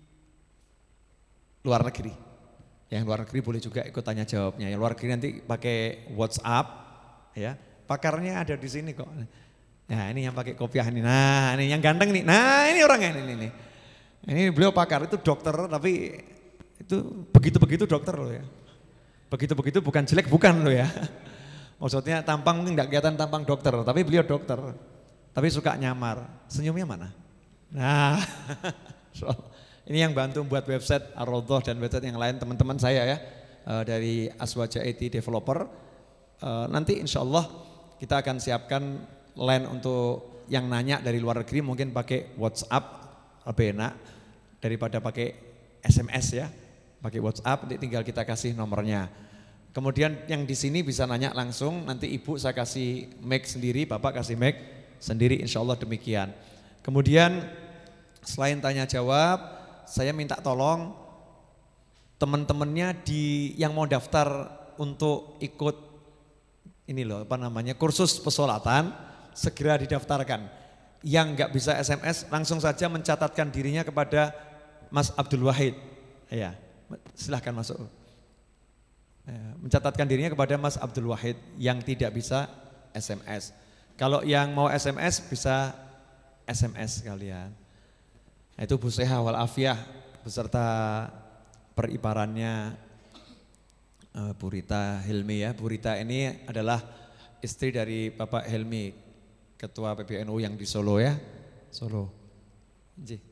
luar negeri. Yang luar negeri boleh juga ikut tanya jawabnya. Yang luar negeri nanti pakai WhatsApp ya. Pakarnya ada di sini kok. Nah ini yang pakai kopiah ini, nah ini yang ganteng nih, nah ini orangnya ini, ini, ini beliau pakar itu dokter tapi itu begitu-begitu dokter loh ya, begitu-begitu bukan jelek bukan loh ya, maksudnya tampang mungkin gak kelihatan tampang dokter tapi beliau dokter, tapi suka nyamar, senyumnya mana? Nah ini yang bantu buat website Ar-Raudhah dan website yang lain teman-teman saya ya dari Aswaja I T Developer, nanti insya Allah kita akan siapkan line untuk yang nanya dari luar negeri mungkin pakai WhatsApp lebih enak daripada pakai S M S ya. Pakai WhatsApp nanti tinggal kita kasih nomornya. Kemudian yang di sini bisa nanya langsung, nanti ibu saya kasih mic sendiri, bapak kasih mic sendiri, insya Allah demikian. Kemudian selain tanya jawab, saya minta tolong teman-temannya di yang mau daftar untuk ikut ini loh apa namanya kursus pesolatan. Segera didaftarkan. Yang nggak bisa S M S langsung saja mencatatkan dirinya kepada Mas Abdul Wahid. Ya, silahkan masuk. Mencatatkan dirinya kepada Mas Abdul Wahid yang tidak bisa S M S. Kalau yang mau S M S bisa S M S kalian. Itu Bu Seha wal Afiyah beserta peribarannya Bu Rita Hilmi ya. Bu Rita ini adalah istri dari Bapak Hilmi, Ketua P B N U yang di Solo ya, Solo. Nji.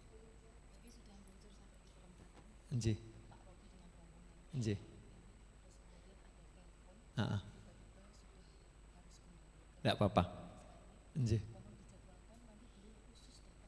Nji. Nji. Heeh. Enggak apa-apa. Nji.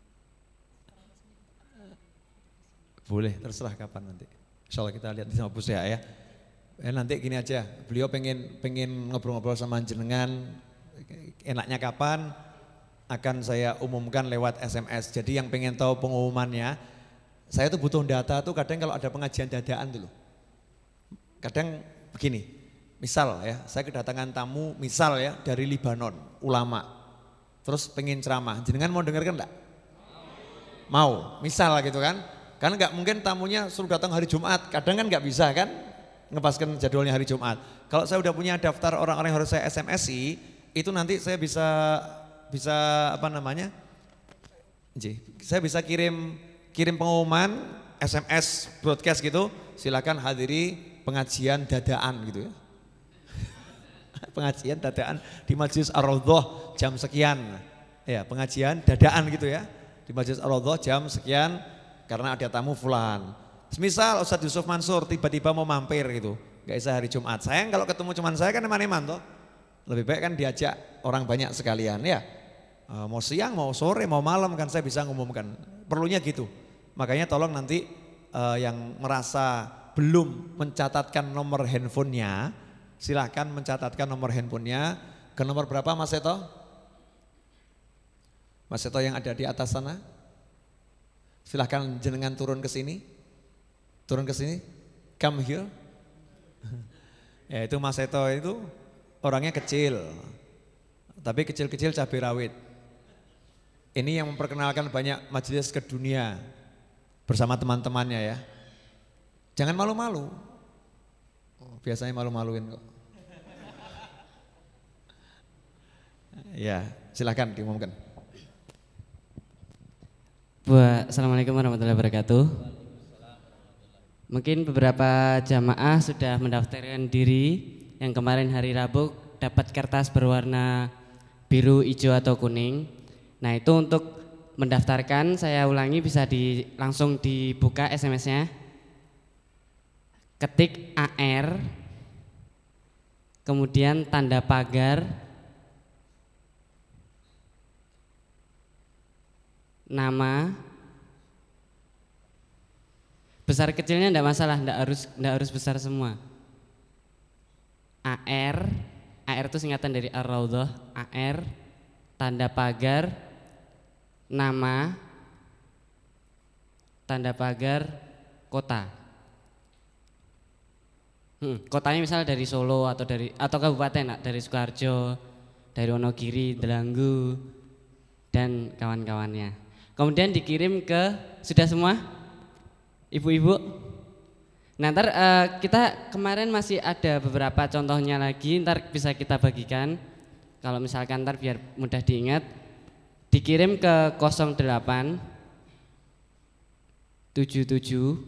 Boleh, terserah kapan nanti. Insya Allah kita lihat sama Bu Seha ya. Eh, nanti gini aja, beliau pengen pengen ngobrol-ngobrol sama jenengan, enaknya kapan akan saya umumkan lewat S M S. Jadi yang pengen tahu pengumumannya, saya tuh butuh data tuh kadang kalau ada pengajian dadaan dulu. Kadang begini, misal ya, saya kedatangan tamu misal ya dari Libanon, ulama, terus pengen ceramah, jenengan mau dengarkan enggak? Mau, misal gitu kan, karena nggak mungkin tamunya suruh datang hari Jumat, kadang kan nggak bisa kan, ngepaskan jadwalnya hari Jumat. Kalau saya udah punya daftar orang-orang yang harus saya S M S-i, itu nanti saya bisa bisa apa namanya, saya bisa kirim kirim pengumuman S M S broadcast gitu, silakan hadiri pengajian dadaan gitu ya. Pengajian dadaan di Majelis Ar-Raudhah jam sekian, ya pengajian dadaan gitu ya di Majelis Ar-Raudhah jam sekian karena ada tamu fulan. Semisal Ustadz Yusuf Mansur tiba-tiba mau mampir gitu, gak bisa hari Jumat. Sayang kalau ketemu cuman saya kan eman-eman toh. Lebih baik kan diajak orang banyak sekalian ya. E, mau siang, mau sore, mau malam kan saya bisa ngumumkan. Perlunya gitu. Makanya tolong nanti e, yang merasa belum mencatatkan nomor handphonenya, silahkan mencatatkan nomor handphonenya ke nomor berapa Mas Seto? Mas Seto yang ada di atas sana. Silahkan jenengan turun ke sini. Turun ke sini, come here. Ya itu Mas Seto itu orangnya kecil, tapi kecil-kecil cabai rawit. Ini yang memperkenalkan banyak majelis ke dunia bersama teman-temannya ya. Jangan malu-malu, oh, biasanya malu-maluin kok. Ya silahkan diumumkan. Assalamualaikum warahmatullahi wabarakatuh. Mungkin beberapa jamaah sudah mendaftarkan diri yang kemarin hari Rabu dapat kertas berwarna biru, hijau atau kuning. Nah itu untuk mendaftarkan saya ulangi bisa di, langsung dibuka S M S-nya. Ketik A R, kemudian tanda pagar, nama. Besar kecilnya enggak masalah, enggak harus enggak harus besar semua. A R, A R itu singkatan dari Ar-Raudhah, A R, tanda pagar, nama, tanda pagar, kota. Hmm, kotanya misalnya dari Solo atau dari atau kabupaten, dari Sukoharjo, dari Wonogiri, Delanggu, dan kawan-kawannya. Kemudian dikirim ke sudah semua? Ibu-ibu, nah ntar uh, kita kemarin masih ada beberapa contohnya lagi, ntar bisa kita bagikan. Kalau misalkan ntar biar mudah diingat, dikirim ke nol delapan tujuh tujuh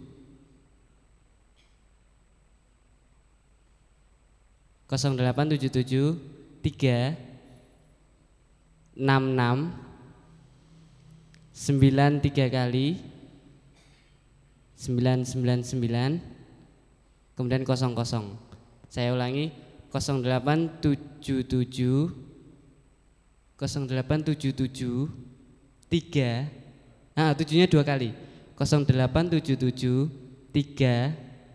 nol delapan tujuh tujuh tiga enam enam sembilan tiga kali sembilan sembilan sembilan kemudian kosong kosong. Saya ulangi nol delapan tujuh tujuh nol delapan tujuh tujuh tiga, nah tujuhnya dua kali, nol delapan tujuh tujuh tiga,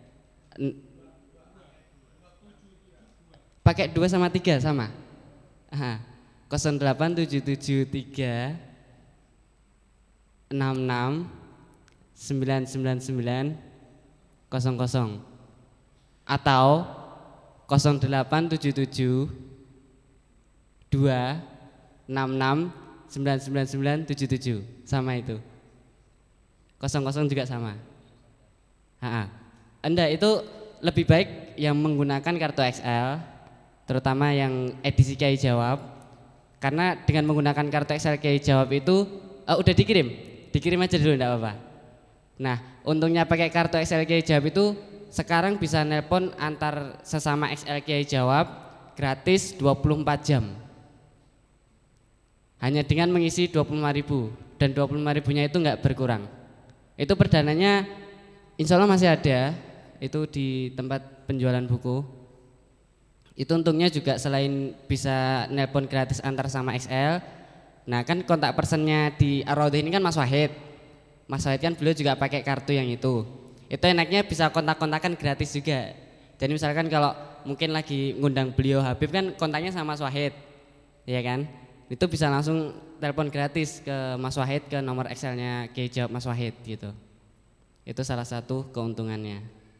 pakai dua sama tiga sama, aha, nol delapan tujuh tujuh tiga enam enam sembilan sembilan sembilan kosong kosong atau nol delapan tujuh tujuh dua enam enam sembilan sembilan sembilan tujuh tujuh, sama itu. Kosong kosong juga sama. Ha-ha. Anda itu lebih baik yang menggunakan kartu X L, terutama yang edisi Kiai Jawab, karena dengan menggunakan kartu X L Kiai Jawab itu uh, udah dikirim, dikirim aja dulu enggak apa-apa. Nah, untungnya pakai kartu X L Kiai Jawab itu sekarang bisa nelpon antar sesama X L Kiai Jawab gratis dua puluh empat jam. Hanya dengan mengisi dua puluh lima ribu dan dua puluh lima ribunya itu enggak berkurang. Itu perdananya insya Allah masih ada, itu di tempat penjualan buku. Itu untungnya juga selain bisa nelpon gratis antar sama X L. Nah kan kontak personnya di Ar-Raudhah ini kan Mas Wahid. Mas Wahid kan beliau juga pakai kartu yang itu. Itu enaknya bisa kontak-kontakan gratis juga. Jadi misalkan kalau mungkin lagi ngundang beliau Habib kan kontaknya sama Mas Wahid, ya kan? Itu bisa langsung telepon gratis ke Mas Wahid ke nomor Excelnya Kiai Jawab Mas Wahid gitu. Itu salah satu keuntungannya.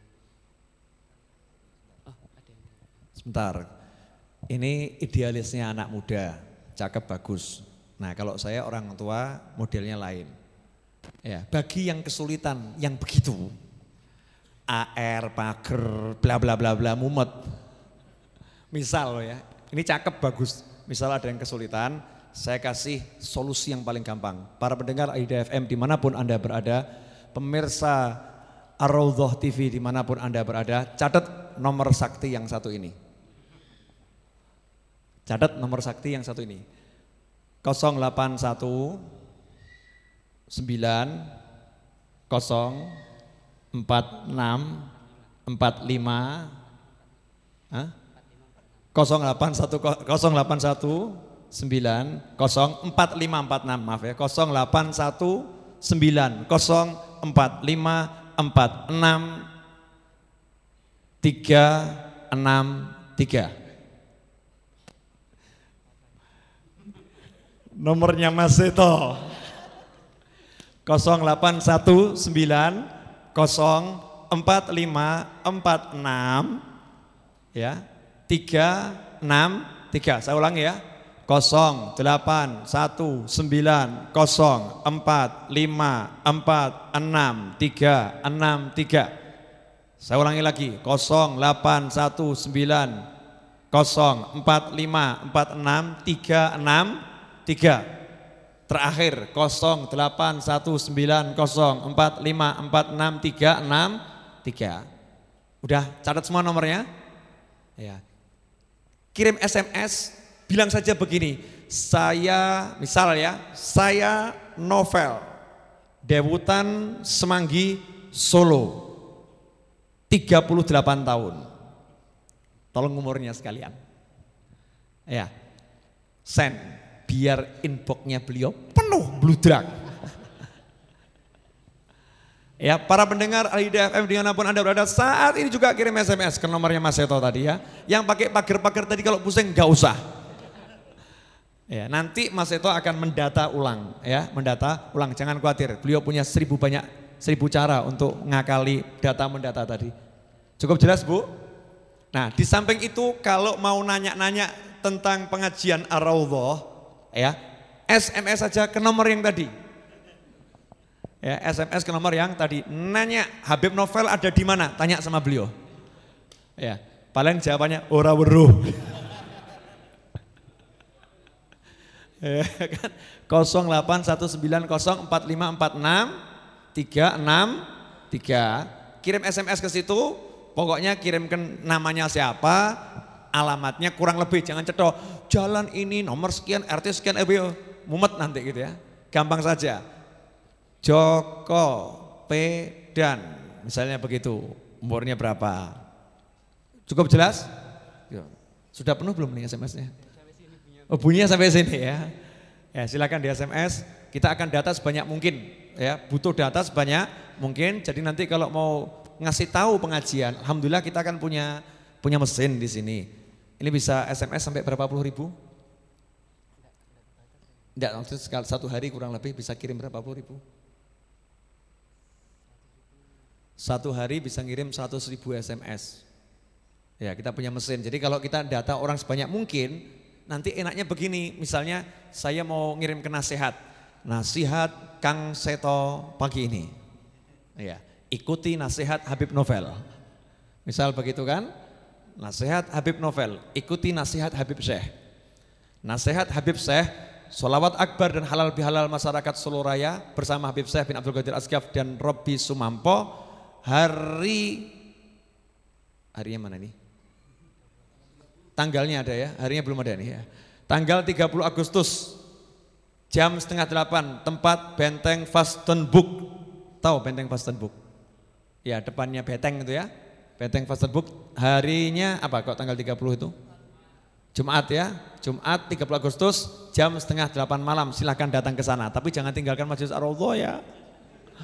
Sebentar, ini idealisnya anak muda, cakep bagus. Nah kalau saya orang tua modelnya lain. Ya, bagi yang kesulitan, yang begitu, A R, pager, bla bla bla bla, mumet. Misal ya, ini cakep bagus. Misal ada yang kesulitan, saya kasih solusi yang paling gampang. Para pendengar Al-Hidayah F M dimanapun Anda berada, pemirsa Ar-Raudhah T V dimanapun Anda berada, catat nomor sakti yang satu ini. Catat nomor sakti yang satu ini. nol delapan satu sembilan nol empat enam empat lima Hah? nol delapan satu nol delapan satu sembilan nol empat lima empat enam maaf ya nol delapan satu sembilan nol empat lima empat enam tiga enam tiga. Nomornya Mas Seto nol delapan satu sembilan nol empat lima empat enam ya tiga enam tiga. Saya ulangi ya. nol delapan satu sembilan nol empat lima empat enam tiga enam tiga. Saya ulangi lagi. nol delapan satu sembilan nol empat lima empat enam tiga enam tiga. Terakhir nol delapan satu sembilan nol empat lima empat enam tiga enam tiga. Udah catat semua nomornya? Ya. Kirim S M S, bilang saja begini, saya misal ya, saya Novel, debutan Semanggi Solo, tiga puluh delapan tahun. Tolong umurnya sekalian. Ya, send. Biar inboxnya beliau penuh bludrak. Ya, para pendengar Al-Hidayah F M dimanapun Anda berada, saat ini juga kirim S M S ke nomornya Mas Seto tadi ya. Yang pakai pagar-pagar tadi kalau pusing nggak usah. Ya, nanti Mas Seto akan mendata ulang ya, mendata ulang. Jangan khawatir, beliau punya seribu banyak seribu cara untuk ngakali data mendata tadi. Cukup jelas Bu? Nah, di samping itu kalau mau nanya-nanya tentang pengajian Ar-Raudhah ya, S M S saja ke nomor yang tadi. Ya, S M S ke nomor yang tadi. Nanya Habib Novel ada di mana? Tanya sama beliau. Ya, paling jawabannya ora weruh. Ya kan? nol delapan satu sembilan nol empat lima empat enam tiga enam tiga. Kirim S M S ke situ, pokoknya kirimkan namanya siapa, alamatnya kurang lebih, jangan cetok jalan ini nomor sekian R T sekian R W, mumet nanti gitu ya. Gampang saja. Joko Pedan misalnya begitu, umurnya berapa? Cukup jelas? Sudah penuh belum nih S M S-nya? Oh, bunyinya sampai sini ya. Ya, silakan di S M S, kita akan data sebanyak mungkin ya, butuh data sebanyak mungkin. Jadi nanti kalau mau ngasih tahu pengajian, alhamdulillah kita akan punya punya mesin di sini. Ini bisa S M S sampai berapa puluh ribu? Enggak, maksudnya satu hari kurang lebih bisa kirim berapa puluh ribu? Satu hari bisa ngirim seratus ribu S M S. Ya, kita punya mesin. Jadi kalau kita data orang sebanyak mungkin, nanti enaknya begini, misalnya saya mau ngirim ke nasihat. Nasihat Kang Seto pagi ini. Ya, ikuti nasihat Habib Novel. Misal begitu kan? Nasihat Habib Novel, ikuti nasihat Habib Syekh. Nasihat Habib Syekh, sholawat akbar dan halal bihalal masyarakat Solo Raya bersama Habib Syekh bin Abdul Qadir Asgaf dan Robby Sumampo. Hari, harinya mana nih? Tanggalnya ada ya, harinya belum ada nih ya. Tanggal tiga puluh Agustus, jam setengah delapan, tempat Benteng Vastenburg. Tahu Benteng Vastenburg? Ya, depannya Beteng itu ya. Benteng Vastenburg, harinya apa kok tanggal tiga puluh itu? Jumat ya, Jumat tiga puluh Agustus jam setengah delapan malam, silahkan datang ke sana. Tapi jangan tinggalkan Masjid Ar-Raudhah ya.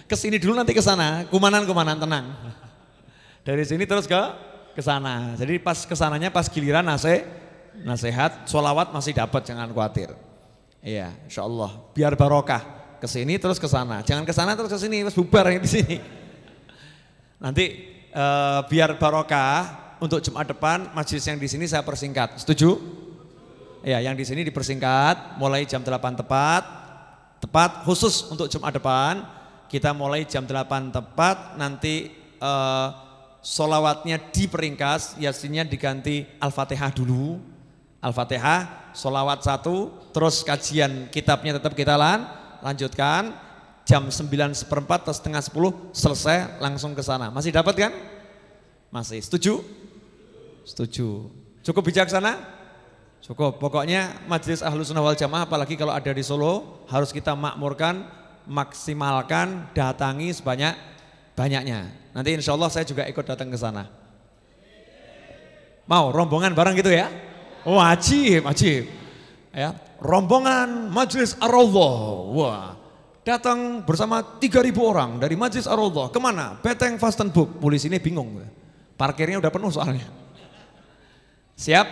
Kesini dulu nanti ke sana, kumanan-kumanan tenang. Dari sini terus ke ke sana. Jadi pas kesananya pas giliran nase, nasihat, sholawat masih dapat, jangan khawatir. Iya, insya Allah. Biar barokah. Kesini terus ke sana. Jangan ke sana terus ke sini, terus bubar yang di sini. Nanti eh, biar barokah. Untuk Jumat depan majelis yang di sini saya persingkat. Setuju? Ya, yang di sini dipersingkat mulai jam delapan tepat. Tepat khusus untuk Jumat depan. Kita mulai jam delapan tepat, nanti eh, sholawatnya diperingkas, yasinnya diganti Al-Fatihah dulu. Al-Fatihah, sholawat satu, terus kajian kitabnya tetap kita lan, lanjutkan. Jam sembilan seperempat atau setengah sepuluh selesai langsung ke sana. Masih dapat kan? Masih. Setuju? Setuju. Cukup bijaksana? Cukup. Pokoknya majelis Ahlus Sunnah wal Jamaah apalagi kalau ada di Solo harus kita makmurkan, maksimalkan, datangi sebanyak banyaknya. Nanti insya Allah saya juga ikut datang ke sana. Mau rombongan bareng gitu ya? Wajib, wajib. Ya, rombongan majelis Ar-Raudhah. Wah. Datang bersama tiga ribu orang dari majelis Ar-Raudhah. Kemana? Beteng Vastenburg. Polisi ini bingung. Parkirnya udah penuh soalnya. Siap?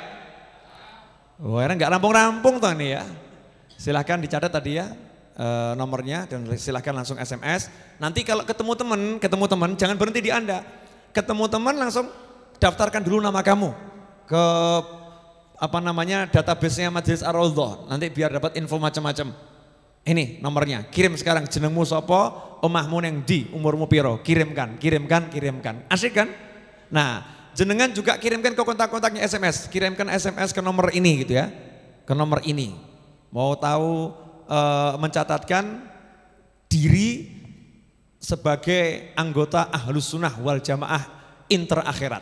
Wah, enggak rampung-rampung tuh nih ya. Silahkan dicatat tadi ya e, nomornya dan silahkan langsung S M S. Nanti kalau ketemu teman, ketemu teman jangan berhenti di Anda. Ketemu teman langsung daftarkan dulu nama kamu ke apa namanya database-nya Majelis Ar-Raudhah. Nanti biar dapat info macam-macam. Ini nomornya, kirim sekarang jenengmu sopo, omahmu neng di, umurmu piro, kirimkan, kirimkan, kirimkan. Asik kan? Nah, jenengan juga kirimkan ke kontak-kontaknya S M S, kirimkan S M S ke nomor ini gitu ya, ke nomor ini. Mau tahu e, mencatatkan diri sebagai anggota Ahlus Sunnah wal Jamaah inter akhirat.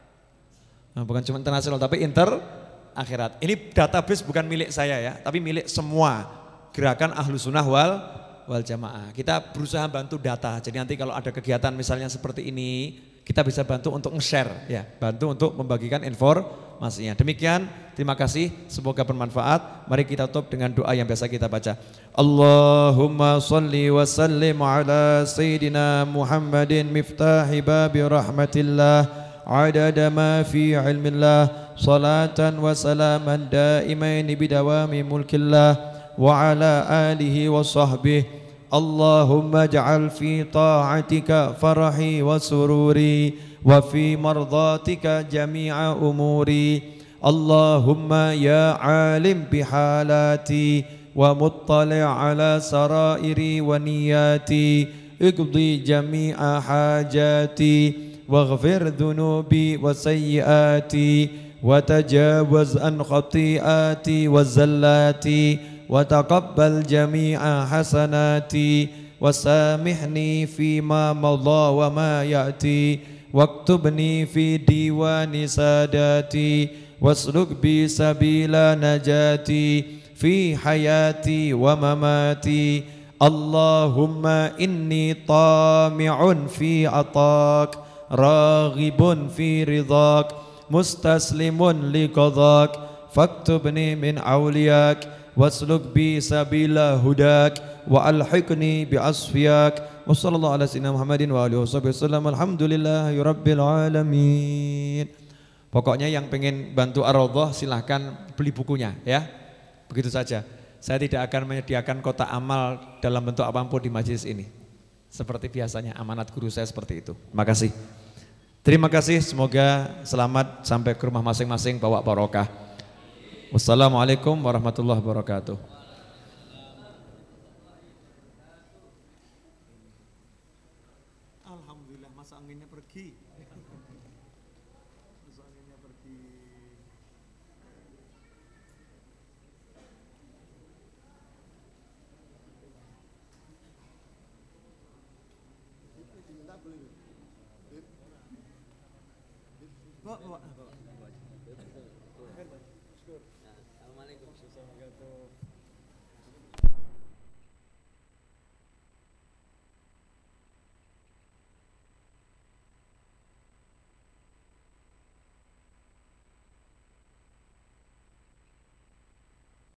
Nah, bukan cuma internasional tapi inter akhirat. Ini database bukan milik saya ya, tapi milik semua gerakan Ahlus Sunnah wal, wal Jamaah. Kita berusaha bantu data, jadi nanti kalau ada kegiatan misalnya seperti ini, kita bisa bantu untuk nge-share, ya, bantu untuk membagikan informasinya. Demikian, terima kasih, semoga bermanfaat. Mari kita tutup dengan doa yang biasa kita baca. Allahumma salli wa sallim ala Sayyidina Muhammadin miftahi babi rahmatillah, adada ma fi ilmillah, salatan wa salaman daimaini bidawami mulkillah, wa ala alihi wa sahbihi. Allahumma ja'al fi ta'atika farahi wa sururi wa fi mardatika jami'a umuri. Allahumma ya alim bihalati wa muttali' ala sarairi wa niyati, iqdi jami'a hajati waghfir dhunubi wa sayyiati wa tajawaz an khati'ati wa zallati وتقبل جميع حسناتي وسامحني فيما مضى وما يأتي واكتبني في ديوان ساداتي واسلك بي سبيل نجاتي في حياتي ومماتي. اللهم إني طامع في عطاك راغب في رضاك مستسلم لقضاك فاكتبني من أولياك wasluk bi sabila hudak wa alhiqni bi asfiyak. Wa sallallahu ala sayyidina Muhammadin wa alihi wasallam. Alhamdulillahi rabbil alamin. Pokoknya yang pengen bantu Ar-Raudhah silahkan beli bukunya ya. Begitu saja. Saya tidak akan menyediakan kotak amal dalam bentuk apapun di majelis ini. Seperti biasanya amanat guru saya seperti itu. Terima kasih. Terima kasih, semoga selamat sampai ke rumah masing-masing bawa barokah. Wassalamualaikum warahmatullahi wabarakatuh. Alhamdulillah, masa anginnya pergi. Masa anginnya pergi. Bawa, bawa, bawa. Assalamualaikum warahmatullahi wabarakatuh.